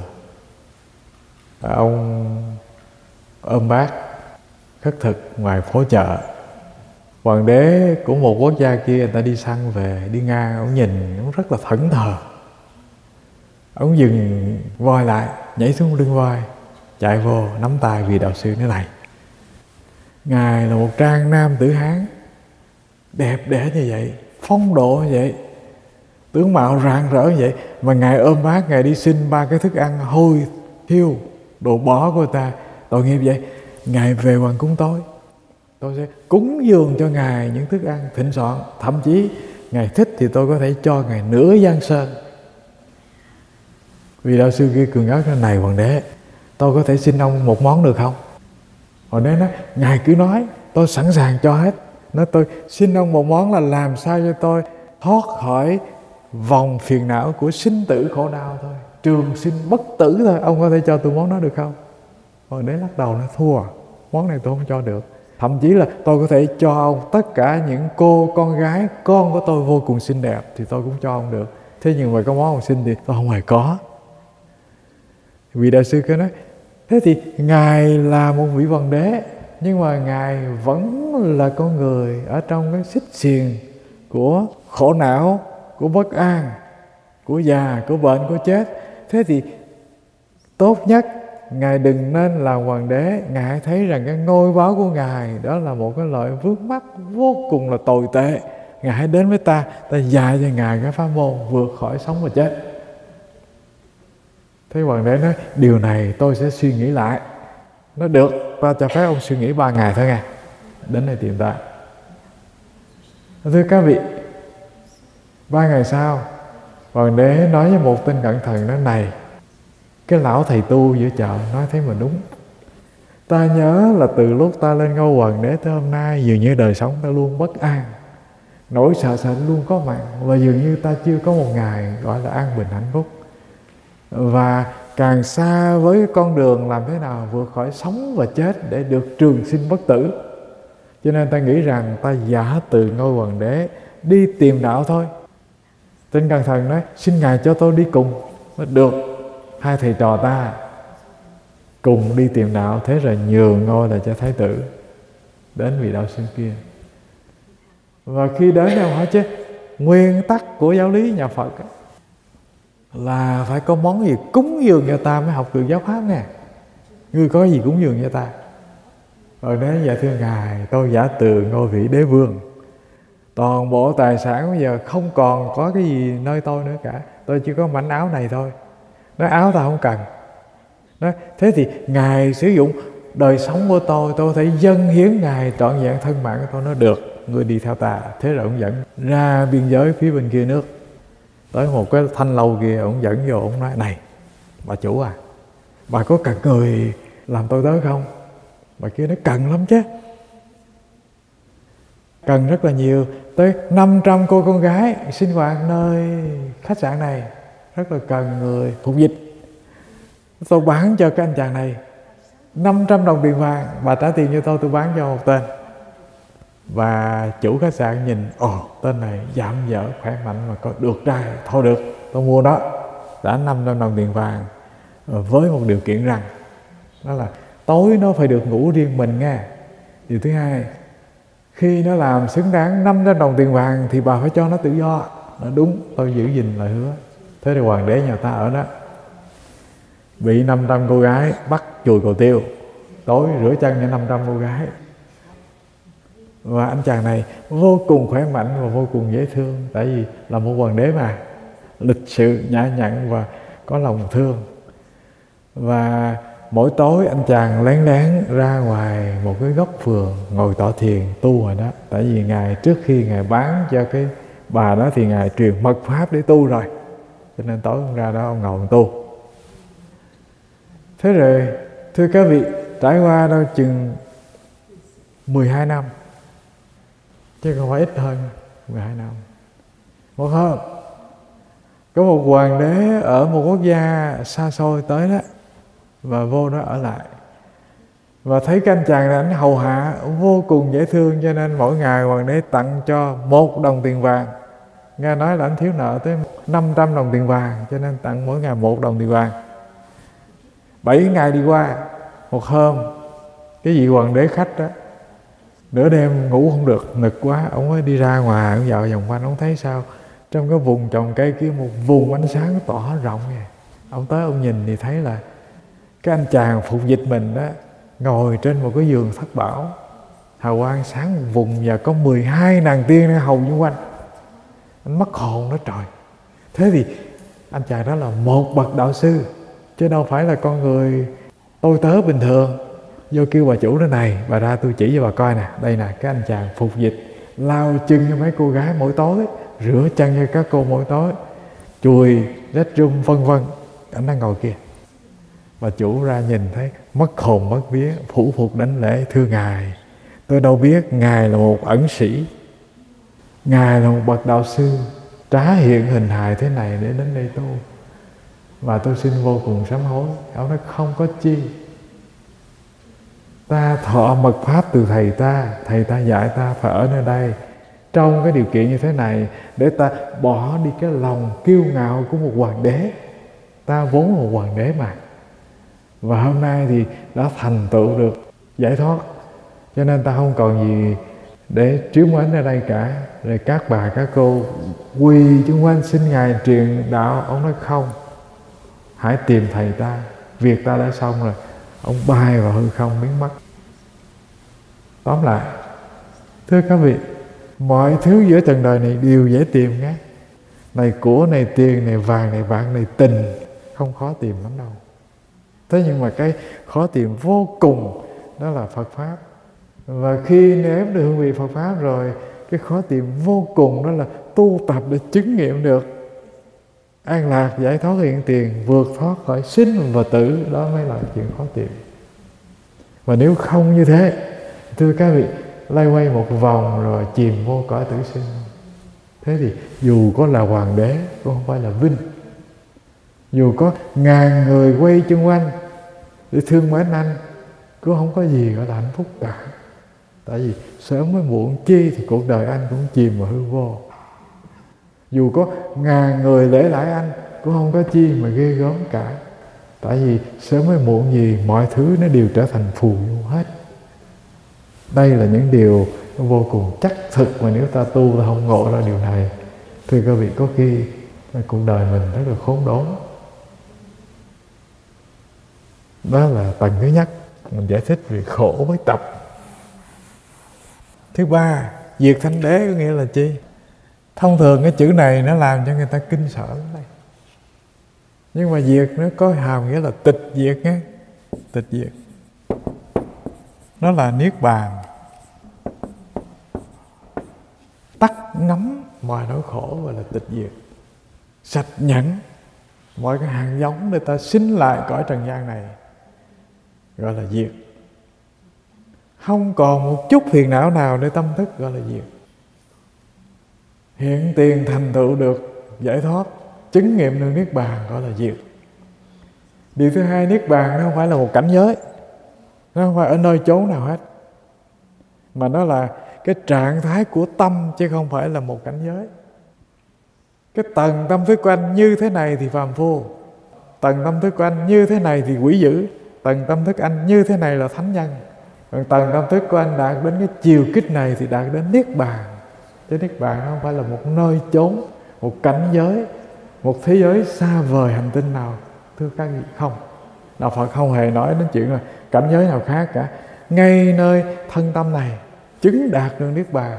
Ông ôm bát khất thực ngoài phố chợ. Hoàng đế của một quốc gia kia người ta đi săn về, đi ngang, ông nhìn, ông rất là thẫn thờ. Ông dừng voi lại, nhảy xuống lưng voi, chạy vô, nắm tay vị đạo sư nói này: Ngài là một trang nam tử Hán, đẹp đẽ như vậy, phong độ như vậy, tướng mạo rạng rỡ như vậy, mà Ngài ôm bát, Ngài đi xin ba cái thức ăn hôi thiêu, đồ bỏ của ta, tội nghiệp vậy. Ngài về hoàng cung tôi sẽ cúng dường cho Ngài những thức ăn thịnh soạn, thậm chí Ngài thích thì tôi có thể cho Ngài nửa Giang Sơn. Vị đạo sư kia cường áo nói: Này hoàng đế, tôi có thể xin ông một món được không? Hoàng đế nói: Ngài cứ nói, tôi sẵn sàng cho hết. Nói: tôi xin ông một món là làm sao cho tôi thoát khỏi vòng phiền não của sinh tử khổ đau thôi, trường sinh bất tử thôi. Ông có thể cho tôi món đó được không? Hoàng đế lắc đầu nói: thua, món này tôi không cho được. Thậm chí là tôi có thể cho ông tất cả những cô con gái con của tôi vô cùng xinh đẹp thì tôi cũng cho ông được. Thế nhưng mà có món ông xin thì tôi không hề có. Vị đạo sư cứ nói: thế thì Ngài là một vị hoàng đế, nhưng mà Ngài vẫn là con người ở trong cái xích xiềng của khổ não, của bất an, của già, của bệnh, của chết. Thế thì tốt nhất Ngài đừng nên làm hoàng đế. Ngài hãy thấy rằng cái ngôi báu của Ngài đó là một cái loại vướng mắc vô cùng là tồi tệ. Ngài hãy đến với ta dạy cho Ngài cái pháp môn vượt khỏi sống và chết. Thế hoàng đế nói: điều này tôi sẽ suy nghĩ lại. Nói: được, ta cho phép ông suy nghĩ 3 ngày thôi nghe. Đến đây tìm ta. Thưa các vị, 3 ngày sau, hoàng đế nói với một tên cẩn thận nói: này, cái lão thầy tu giữa chợ nói thế mà đúng. Ta nhớ là từ lúc ta lên ngôi hoàng đế tới hôm nay, dường như đời sống ta luôn bất an, nỗi sợ sệt luôn có mặt, và dường như ta chưa có một ngày gọi là an bình hạnh phúc. Và càng xa với con đường làm thế nào vượt khỏi sống và chết để được trường sinh bất tử. Cho nên ta nghĩ rằng ta giả từ ngôi hoàng đế đi tìm đạo thôi. Tên cẩn thận nói: xin Ngài cho tôi đi cùng. Nói: được. Hai thầy trò ta cùng đi tìm đạo, thế rồi nhường ngôi là cho thái tử. Đến vị đạo sư kia, và khi đến ông hỏi chứ nguyên tắc của giáo lý nhà Phật là phải có món gì cúng dường cho ta mới học được giáo pháp nè. Ngươi có gì cúng dường cho ta? Rồi nói: dạ thưa Ngài, tôi giả từ ngôi vị đế vương, toàn bộ tài sản bây giờ không còn có cái gì nơi tôi nữa cả, tôi chỉ có mảnh áo này thôi. Nói: áo ta không cần. Nói: thế thì Ngài sử dụng đời sống của tôi có thể dâng hiến Ngài trọn vẹn thân mạng của tôi. Nói: được, ngươi đi theo ta. Thế rồi ông dẫn ra biên giới phía bên kia nước, tới một cái thanh lâu kia, ông dẫn vô, ông nói: này bà chủ à, bà có cần người làm tôi tới không? Bà kia nói: cần lắm chứ, cần rất là nhiều, tới 500 cô con gái sinh hoạt nơi khách sạn này, rất là cần người phục dịch. Tôi bán cho cái anh chàng này 500 đồng tiền vàng, bà trả tiền cho tôi bán cho một tên. Và chủ khách sạn nhìn: ồ, tên này dạm dở, khỏe mạnh mà có được trai, thôi được, tôi mua đó. Đã 500 đồng tiền vàng, với một điều kiện rằng đó là tối nó phải được ngủ riêng mình nghe. Điều thứ hai, khi nó làm xứng đáng 500 đồng tiền vàng thì bà phải cho nó tự do. Nó đúng, tôi giữ gìn lời hứa. Thế thì hoàng đế nhà ta ở đó bị 500 cô gái bắt chùi cầu tiêu, tối rửa chân cho 500 cô gái. Và anh chàng này vô cùng khỏe mạnh và vô cùng dễ thương, tại vì là một hoàng đế mà, lịch sự, nhã nhặn và có lòng thương. Và mỗi tối anh chàng lén lén ra ngoài một cái góc vườn ngồi tọa thiền tu rồi đó. Tại vì Ngài trước khi Ngài bán cho cái bà đó thì Ngài truyền mật pháp để tu rồi, cho nên tối ông ra đó ông ngồi tu. Thế rồi thưa các vị, trải qua đâu chừng 12 năm, chứ không phải ít hơn, 12 năm. Một hôm có một hoàng đế ở một quốc gia xa xôi tới đó, và vô đó ở lại, và thấy cái anh chàng này anh hầu hạ vô cùng dễ thương, cho nên mỗi ngày hoàng đế tặng cho 1 đồng tiền vàng. Nghe nói là anh thiếu nợ tới 500 đồng tiền vàng, cho nên tặng mỗi ngày 1 đồng tiền vàng. 7 ngày đi qua, một hôm cái vị hoàng đế khách đó nửa đêm ngủ không được, nực quá, ông mới đi ra ngoài, ông dạo vòng quanh, ông thấy sao trong cái vùng trồng cây kia một vùng ánh sáng tỏ rộng vậy. Ông tới ông nhìn thì thấy là cái anh chàng phục dịch mình đó ngồi trên một cái giường thất bảo, hào quang sáng một vùng, và có 12 nàng tiên đang hầu xung quanh. Anh mất hồn đó trời. Thế thì anh chàng đó là một bậc đạo sư, chứ đâu phải là con người tôi tớ bình thường. Vô kêu bà chủ đó, này bà ra tôi chỉ cho bà coi nè, đây nè cái anh chàng phục dịch lau chân cho mấy cô gái mỗi tối, rửa chân cho các cô mỗi tối, chùi rách rung vân vân, anh đang ngồi kia. Bà chủ ra nhìn thấy mất hồn mất vía, phủ phục đánh lễ: thưa ngài, tôi đâu biết ngài là một ẩn sĩ, ngài là một bậc đạo sư trá hiện hình hài thế này để đến đây tu, và tôi xin vô cùng sám hối. Ông nói không có chi, ta thọ mật pháp từ thầy ta dạy ta phải ở nơi đây trong cái điều kiện như thế này để ta bỏ đi cái lòng kiêu ngạo của một hoàng đế. Ta vốn là một hoàng đế mà, và hôm nay thì đã thành tựu được giải thoát, cho nên ta không còn gì để trếu mến ở đây cả. Rồi các bà các cô quỳ chung quanh xin ngài truyền đạo. Ông nói không, hãy tìm thầy ta, việc ta đã xong rồi. Ông bay vào hư không biến mất. Tóm lại, thưa các vị, mọi thứ giữa trần đời này đều dễ tìm nhé. Này của, này tiền, này vàng, này bạc, này tình, không khó tìm lắm đâu. Thế nhưng mà cái khó tìm vô cùng đó là Phật Pháp. Và khi nếm được hương vị Phật Pháp rồi, cái khó tìm vô cùng đó là tu tập để chứng nghiệm được an lạc, giải thoát hiện tiền, vượt thoát khỏi sinh và tử. Đó mới là chuyện khó tìm. Và nếu không như thế, thưa các vị, lay quay một vòng rồi chìm vô cõi tử sinh. Thế thì dù có là hoàng đế cũng không phải là vinh, dù có ngàn người quay chung quanh để thương mến anh cũng không có gì gọi là hạnh phúc cả. Tại vì sớm mới muộn chi thì cuộc đời anh cũng chìm vào hư vô. Dù có ngàn người lễ lãi anh cũng không có chi mà ghê gớm cả. Tại vì sớm mới muộn gì mọi thứ nó đều trở thành phù du hết. Đây là những điều vô cùng chắc thực mà nếu ta tu ta không ngộ ra điều này, thưa các vị, có khi cuộc đời mình rất là khốn đốn. Đó là tầng thứ nhất, mình giải thích về khổ với tập. Thứ ba, diệt thanh đế có nghĩa là chi? Thông thường cái chữ này nó làm cho người ta kinh sợ lắm đây. Nhưng mà diệt nó có hàm nghĩa là tịch diệt nhé. Tịch diệt nó là niết bàn, tắt ngấm mọi nỗi khổ, gọi là tịch diệt. Sạch nhẫn mọi cái hạt giống để ta sinh lại cõi trần gian này, gọi là diệt. Không còn một chút phiền não nào để tâm thức, gọi là diệt. Hiện tiền thành tựu được giải thoát, chứng nghiệm được niết bàn, gọi là diệt. Điều thứ hai, niết bàn nó không phải là một cảnh giới, nó không phải ở nơi chốn nào hết, mà nó là cái trạng thái của tâm, chứ không phải là một cảnh giới. Cái tầng tâm thức của anh như thế này thì phàm phu, tầng tâm thức của anh như thế này thì quỷ dữ, tầng tâm thức anh như thế này là thánh nhân, còn tầng tâm thức của anh đạt đến cái chiều kích này thì đạt đến niết bàn. Chứ niết bàn nó không phải là một nơi chốn, một cảnh giới, một thế giới xa vời hành tinh nào, thưa các vị, không. Đạo Phật không hề nói đến chuyện là cảnh giới nào khác cả. Ngay nơi thân tâm này chứng đạt được niết bàn.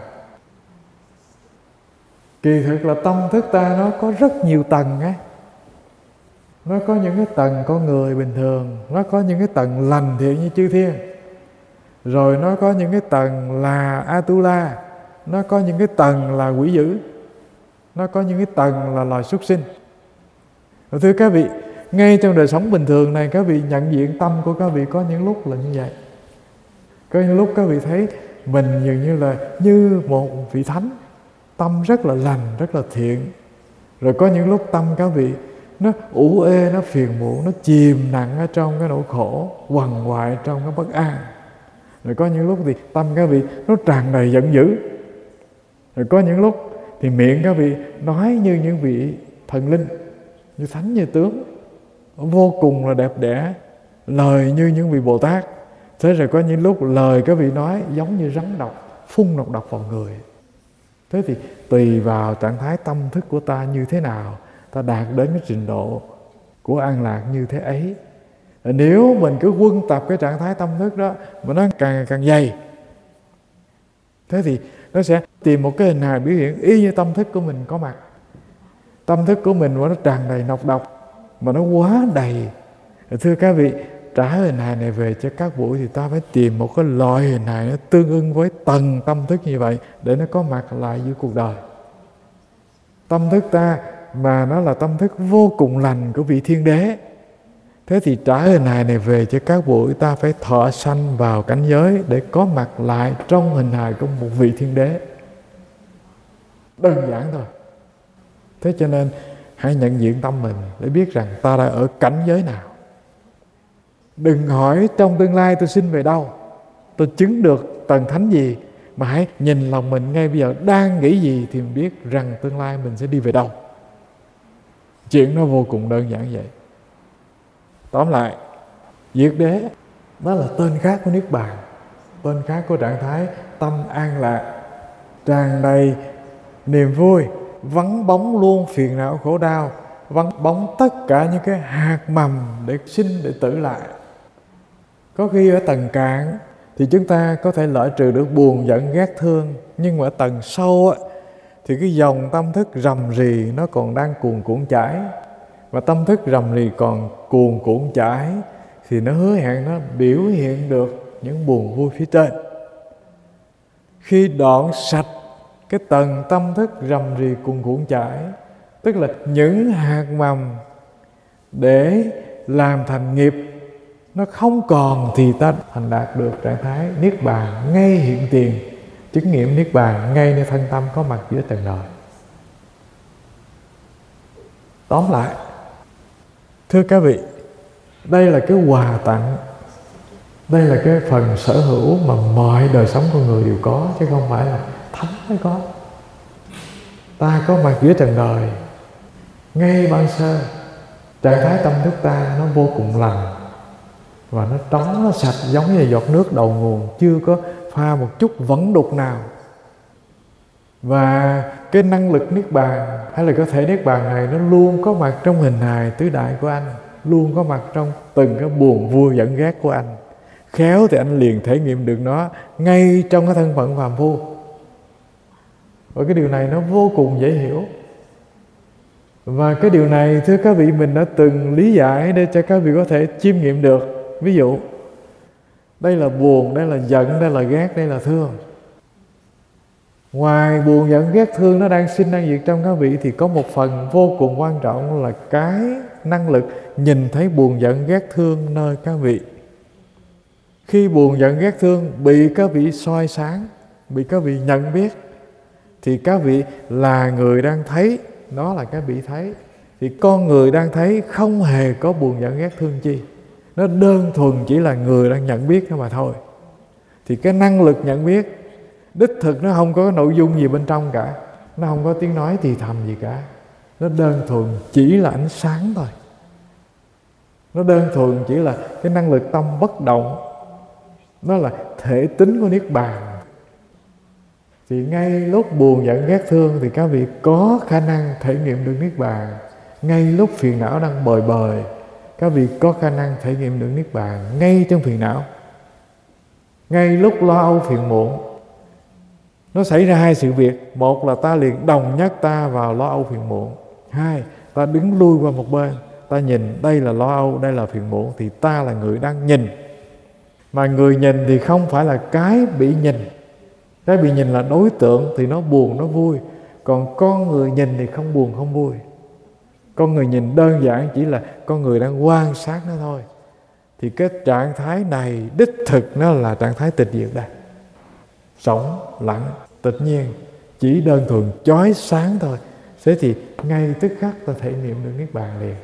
Kỳ thực là tâm thức ta nó có rất nhiều tầng á. Nó có những cái tầng con người bình thường, nó có những cái tầng lành thiện như chư thiên, rồi nó có những cái tầng là Atula, nó có những cái tầng là quỷ dữ, nó có những cái tầng là loài súc sinh. Thưa các vị, ngay trong đời sống bình thường này, các vị nhận diện tâm của các vị có những lúc là như vậy. Có những lúc các vị thấy mình dường như là như một vị thánh, tâm rất là lành, rất là thiện. Rồi có những lúc tâm các vị nó ủ ê, nó phiền muộn, nó chìm nặng ở trong cái nỗi khổ, quằn quại trong cái bất an. Rồi có những lúc thì tâm các vị nó tràn đầy giận dữ. Rồi có những lúc thì miệng các vị nói như những vị thần linh, như thánh như tướng, vô cùng là đẹp đẽ, lời như những vị Bồ Tát. Thế rồi có những lúc lời các vị nói giống như rắn độc, phun độc vào người. Thế thì tùy vào trạng thái tâm thức của ta như thế nào, ta đạt đến cái trình độ của an lạc như thế ấy. Nếu mình cứ quân tập cái trạng thái tâm thức đó mà nó càng dày, thế thì nó sẽ tìm một cái hình hài biểu hiện y như tâm thức của mình có mặt. Tâm thức của mình mà nó tràn đầy nọc độc, mà nó quá đầy. Thưa các vị, trả hình hài này về cho các buổi thì ta phải tìm một cái loại hình hài nó tương ưng với tầng tâm thức như vậy để nó có mặt lại giữa cuộc đời. Tâm thức ta mà nó là tâm thức vô cùng lành của vị thiên đế, thế thì trả hình hài này về cho các buổi ta phải thọ sanh vào cảnh giới để có mặt lại trong hình hài của một vị thiên đế. Đơn giản thôi. Thế cho nên hãy nhận diện tâm mình để biết rằng ta đã ở cảnh giới nào. Đừng hỏi trong tương lai tôi sinh về đâu, tôi chứng được tầng thánh gì, mà hãy nhìn lòng mình ngay bây giờ đang nghĩ gì thì mình biết rằng tương lai mình sẽ đi về đâu. Chuyện nó vô cùng đơn giản vậy. Tóm lại, diệt đế đó là tên khác của Niết Bàn, tên khác của trạng thái tâm an lạc, tràn đầy niềm vui, vắng bóng luôn phiền não khổ đau, vắng bóng tất cả những cái hạt mầm để sinh để tử lại. Có khi ở tầng cạn thì chúng ta có thể loại trừ được buồn giận ghét thương, nhưng mà ở tầng sâu thì cái dòng tâm thức rầm rì nó còn đang cuồn cuộn chảy. Và tâm thức rầm rì còn cuồn cuộn chảy thì nó hứa hẹn nó biểu hiện được những buồn vui phía trên. Khi đoạn sạch cái tầng tâm thức rầm rì cuồn cuộn chảy, tức là những hạt mầm để làm thành nghiệp nó không còn, thì ta thành đạt được trạng thái Niết Bàn ngay hiện tiền, chứng nghiệm Niết Bàn ngay nơi thân tâm có mặt giữa trần đời. Tóm lại, thưa các vị, đây là cái quà tặng, đây là cái phần sở hữu mà mọi đời sống con người đều có, chứ không phải là thánh mới có. Ta có mặt giữa trần đời ngay ban sơ, trạng thái tâm thức ta nó vô cùng lành và nó trống, nó sạch, giống như giọt nước đầu nguồn, chưa có pha một chút vẫn đục nào. Và cái năng lực Niết Bàn hay là có thể Niết Bàn này nó luôn có mặt trong hình hài tứ đại của anh, luôn có mặt trong từng cái buồn vui giận ghét của anh. Khéo thì anh liền thể nghiệm được nó ngay trong cái thân phận phàm phu. Và cái điều này nó vô cùng dễ hiểu. Và cái điều này thưa các vị, mình đã từng lý giải để cho các vị có thể chiêm nghiệm được. Ví dụ, đây là buồn, đây là giận, đây là ghét, đây là thương. Ngoài buồn giận ghét thương nó đang sinh đang diệt trong các vị, thì có một phần vô cùng quan trọng là cái năng lực nhìn thấy buồn giận ghét thương nơi các vị. Khi buồn giận ghét thương bị các vị soi sáng, bị các vị nhận biết, thì các vị là người đang thấy, đó là các vị thấy. Thì con người đang thấy không hề có buồn giận ghét thương chi, nó đơn thuần chỉ là người đang nhận biết thôi mà thôi. Thì cái năng lực nhận biết đích thực nó không có nội dung gì bên trong cả, nó không có tiếng nói thì thầm gì cả, nó đơn thuần chỉ là ánh sáng thôi. Nó đơn thuần chỉ là cái năng lực tâm bất động, nó là thể tính của Niết Bàn. Thì ngay lúc buồn giận ghét thương thì các vị có khả năng thể nghiệm được Niết Bàn. Ngay lúc phiền não đang bời bời, các vị có khả năng thể nghiệm được Niết Bàn ngay trong phiền não. Ngay lúc lo âu phiền muộn, nó xảy ra hai sự việc. Một là ta liền đồng nhất ta vào lo âu phiền muộn. Hai, ta đứng lui qua một bên, ta nhìn đây là lo âu, đây là phiền muộn, thì ta là người đang nhìn. Mà người nhìn thì không phải là cái bị nhìn. Cái bị nhìn là đối tượng thì nó buồn nó vui, còn con người nhìn thì không buồn không vui. Con người nhìn đơn giản chỉ là con người đang quan sát nó thôi. Thì cái trạng thái này đích thực nó là trạng thái tịch diệt đây. Sống, lặng, tự nhiên, chỉ đơn thuần chói sáng thôi. Thế thì ngay tức khắc ta thể nghiệm được Niết Bàn liền.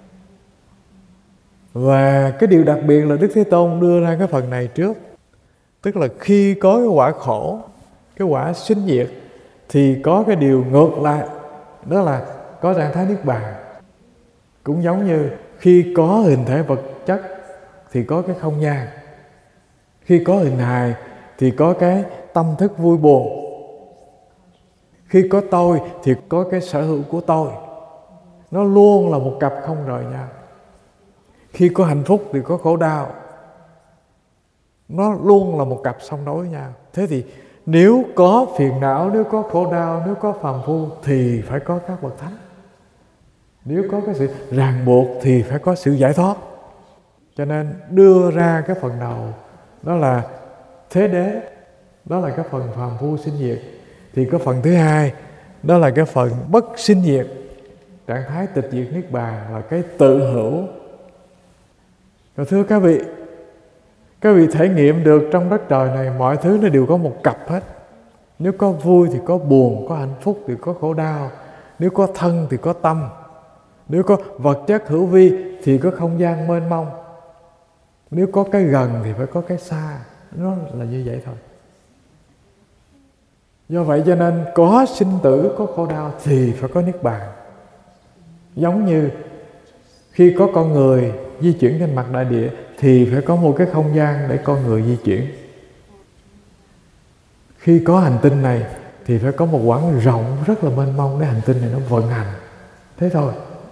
Và cái điều đặc biệt là Đức Thế Tôn đưa ra cái phần này trước. Tức là khi có cái quả khổ, cái quả sinh diệt, thì có cái điều ngược lại, đó là có trạng thái Niết Bàn. Cũng giống như khi có hình thể vật chất thì có cái không gian, khi có hình hài thì có cái tâm thức vui buồn, khi có tôi thì có cái sở hữu của tôi. Nó luôn là một cặp không rời nhau. Khi có hạnh phúc thì có khổ đau. Nó luôn là một cặp song đối với nhau. Thế thì nếu có phiền não, nếu có khổ đau, nếu có phàm phu thì phải có các bậc thánh. Nếu có cái sự ràng buộc thì phải có sự giải thoát. Cho nên đưa ra cái phần đầu, đó là thế đế, đó là cái phần phàm phu sinh diệt. Thì cái phần thứ hai, đó là cái phần bất sinh diệt, trạng thái tịch diệt Niết Bàn, là cái tự hữu. Rồi thưa các vị thể nghiệm được trong đất trời này mọi thứ nó đều có một cặp hết. Nếu có vui thì có buồn, có hạnh phúc thì có khổ đau. Nếu có thân thì có tâm. Nếu có vật chất hữu vi thì có không gian mênh mông. Nếu có cái gần thì phải có cái xa. Nó là như vậy thôi. Do vậy cho nên có sinh tử, có khổ đau thì phải có Niết Bàn. Giống như khi có con người di chuyển trên mặt đại địa thì phải có một cái không gian để con người di chuyển. Khi có hành tinh này thì phải có một quãng rộng rất là mênh mông để hành tinh này nó vận hành. Thế thôi.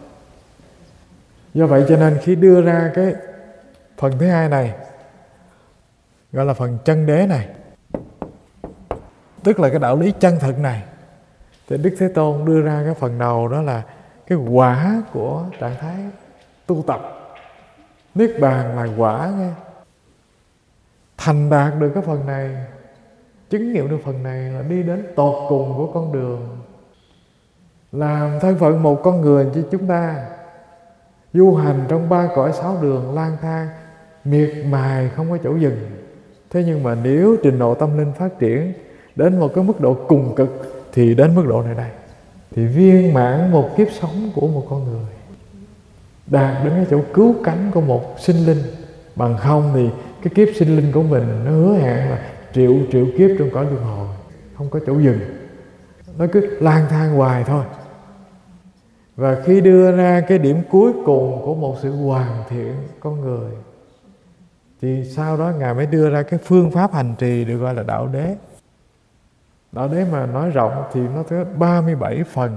Do vậy cho nên khi đưa ra cái phần thứ hai này, gọi là phần chân đế này, tức là cái đạo lý chân thực này, thì Đức Thế Tôn đưa ra cái phần đầu, đó là cái quả của trạng thái tu tập. Niết Bàn là quả nghe. Thành đạt được cái phần này, chứng nghiệm được phần này là đi đến tột cùng của con đường, làm thân phận một con người như chúng ta, du hành trong 3 cõi 6 đường, lang thang miệt mài không có chỗ dừng. Thế nhưng mà nếu trình độ tâm linh phát triển đến một cái mức độ cùng cực thì đến mức độ này đây, thì viên mãn một kiếp sống của một con người, đạt đến cái chỗ cứu cánh của một sinh linh. Bằng không thì cái kiếp sinh linh của mình nó hứa hẹn là triệu kiếp trong cõi luân hồi, không có chỗ dừng, nó cứ lang thang hoài thôi. Và khi đưa ra cái điểm cuối cùng của một sự hoàn thiện con người, thì sau đó Ngài mới đưa ra cái phương pháp hành trì được gọi là đạo đế. Đạo đế mà nói rộng thì nó có 37 phần.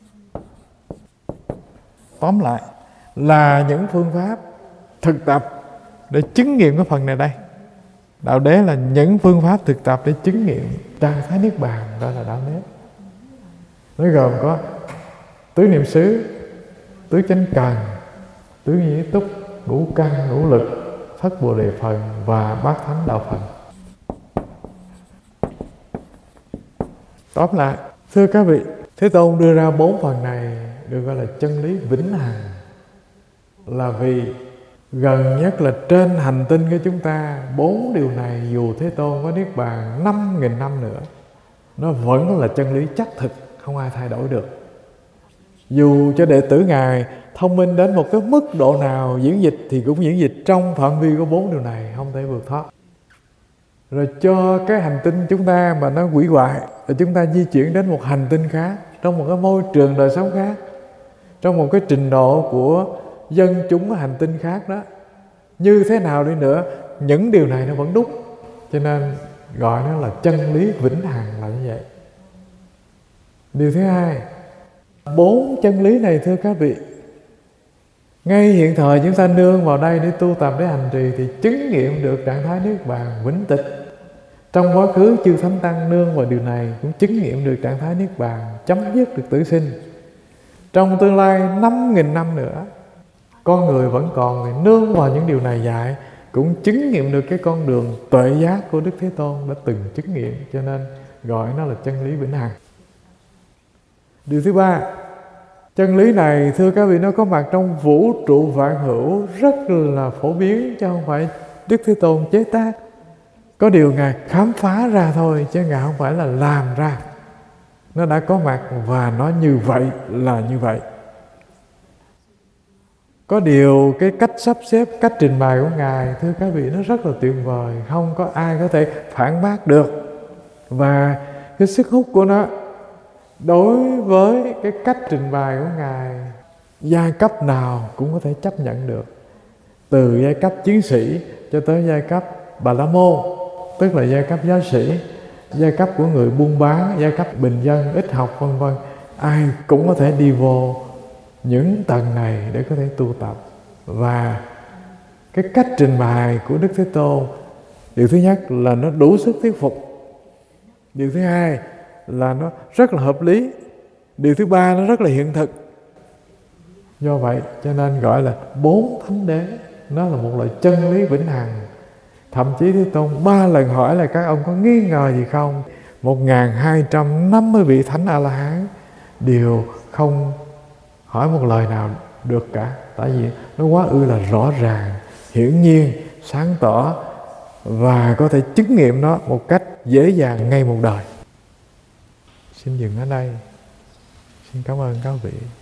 Tóm lại là những phương pháp thực tập để chứng nghiệm cái phần này đây. Đạo đế là những phương pháp thực tập để chứng nghiệm trạng thái Niết Bàn, đó là đạo đế. Nó gồm có tứ niệm xứ, tứ chánh cần, tứ nhĩ túc, ngũ căn, ngũ lực, thất bồ đề phần và bát thánh đạo phần. Tóm lại, thưa các vị, Thế Tôn đưa ra 4 phần này được gọi là chân lý vĩnh hằng, là vì gần nhất là trên hành tinh của chúng ta, 4 điều này dù Thế Tôn có Niết Bàn 5.000 năm nữa, nó vẫn là chân lý chắc thực, không ai thay đổi được. Dù cho đệ tử Ngài thông minh đến một cái mức độ nào diễn dịch thì cũng diễn dịch trong phạm vi của 4 điều này, không thể vượt thoát. Rồi cho cái hành tinh chúng ta mà nó hủy hoại, rồi chúng ta di chuyển đến một hành tinh khác, trong một cái môi trường đời sống khác, trong một cái trình độ của dân chúng hành tinh khác đó, như thế nào đi nữa, những điều này nó vẫn đúng. Cho nên gọi nó là chân lý vĩnh hằng là như vậy. Điều thứ hai, 4 chân lý này thưa các vị, ngay hiện thời chúng ta nương vào đây để tu tập, để hành trì thì chứng nghiệm được trạng thái Niết Bàn vĩnh tịch. Trong quá khứ chư Thánh Tăng nương vào điều này cũng chứng nghiệm được trạng thái Niết Bàn, chấm dứt được tử sinh. Trong tương lai 5.000 năm nữa Con người vẫn còn thì nương vào những điều này dạy, cũng chứng nghiệm được cái con đường tuệ giác của Đức Thế Tôn đã từng chứng nghiệm, cho nên gọi nó là chân lý vĩnh hằng. Điều thứ ba, chân lý này thưa các vị, nó có mặt trong vũ trụ vạn hữu, rất là phổ biến, chứ không phải Đức Thế Tôn chế tác. Có điều Ngài khám phá ra thôi, chứ Ngài không phải là làm ra. Nó đã có mặt và nó như vậy là như vậy. Có điều cái cách sắp xếp, cách trình bày của Ngài thưa các vị, nó rất là tuyệt vời, không có ai có thể phản bác được. Và cái sức hút của nó đối với cái cách trình bày của Ngài, giai cấp nào cũng có thể chấp nhận được. Từ giai cấp chiến sĩ cho tới giai cấp Bà La Môn, tức là giai cấp giáo sĩ, giai cấp của người buôn bán, giai cấp bình dân, ít học vân vân, ai cũng có thể đi vô những tầng này để có thể tu tập. Và cái cách trình bày của Đức Thế Tôn, điều thứ nhất là nó đủ sức thuyết phục, điều thứ hai là nó rất là hợp lý, điều thứ ba nó rất là hiện thực. Do vậy cho nên gọi là 4 thánh đế. Nó là một loại chân lý vĩnh hằng. Thậm chí Thế Tôn 3 lần hỏi là các ông có nghi ngờ gì không. 1250 vị thánh A-la-hán đều không hỏi một lời nào được cả. Tại vì nó quá ư là rõ ràng, hiển nhiên, sáng tỏ, và có thể chứng nghiệm nó một cách dễ dàng ngay một đời. Xin dừng ở đây. Xin cảm ơn các vị.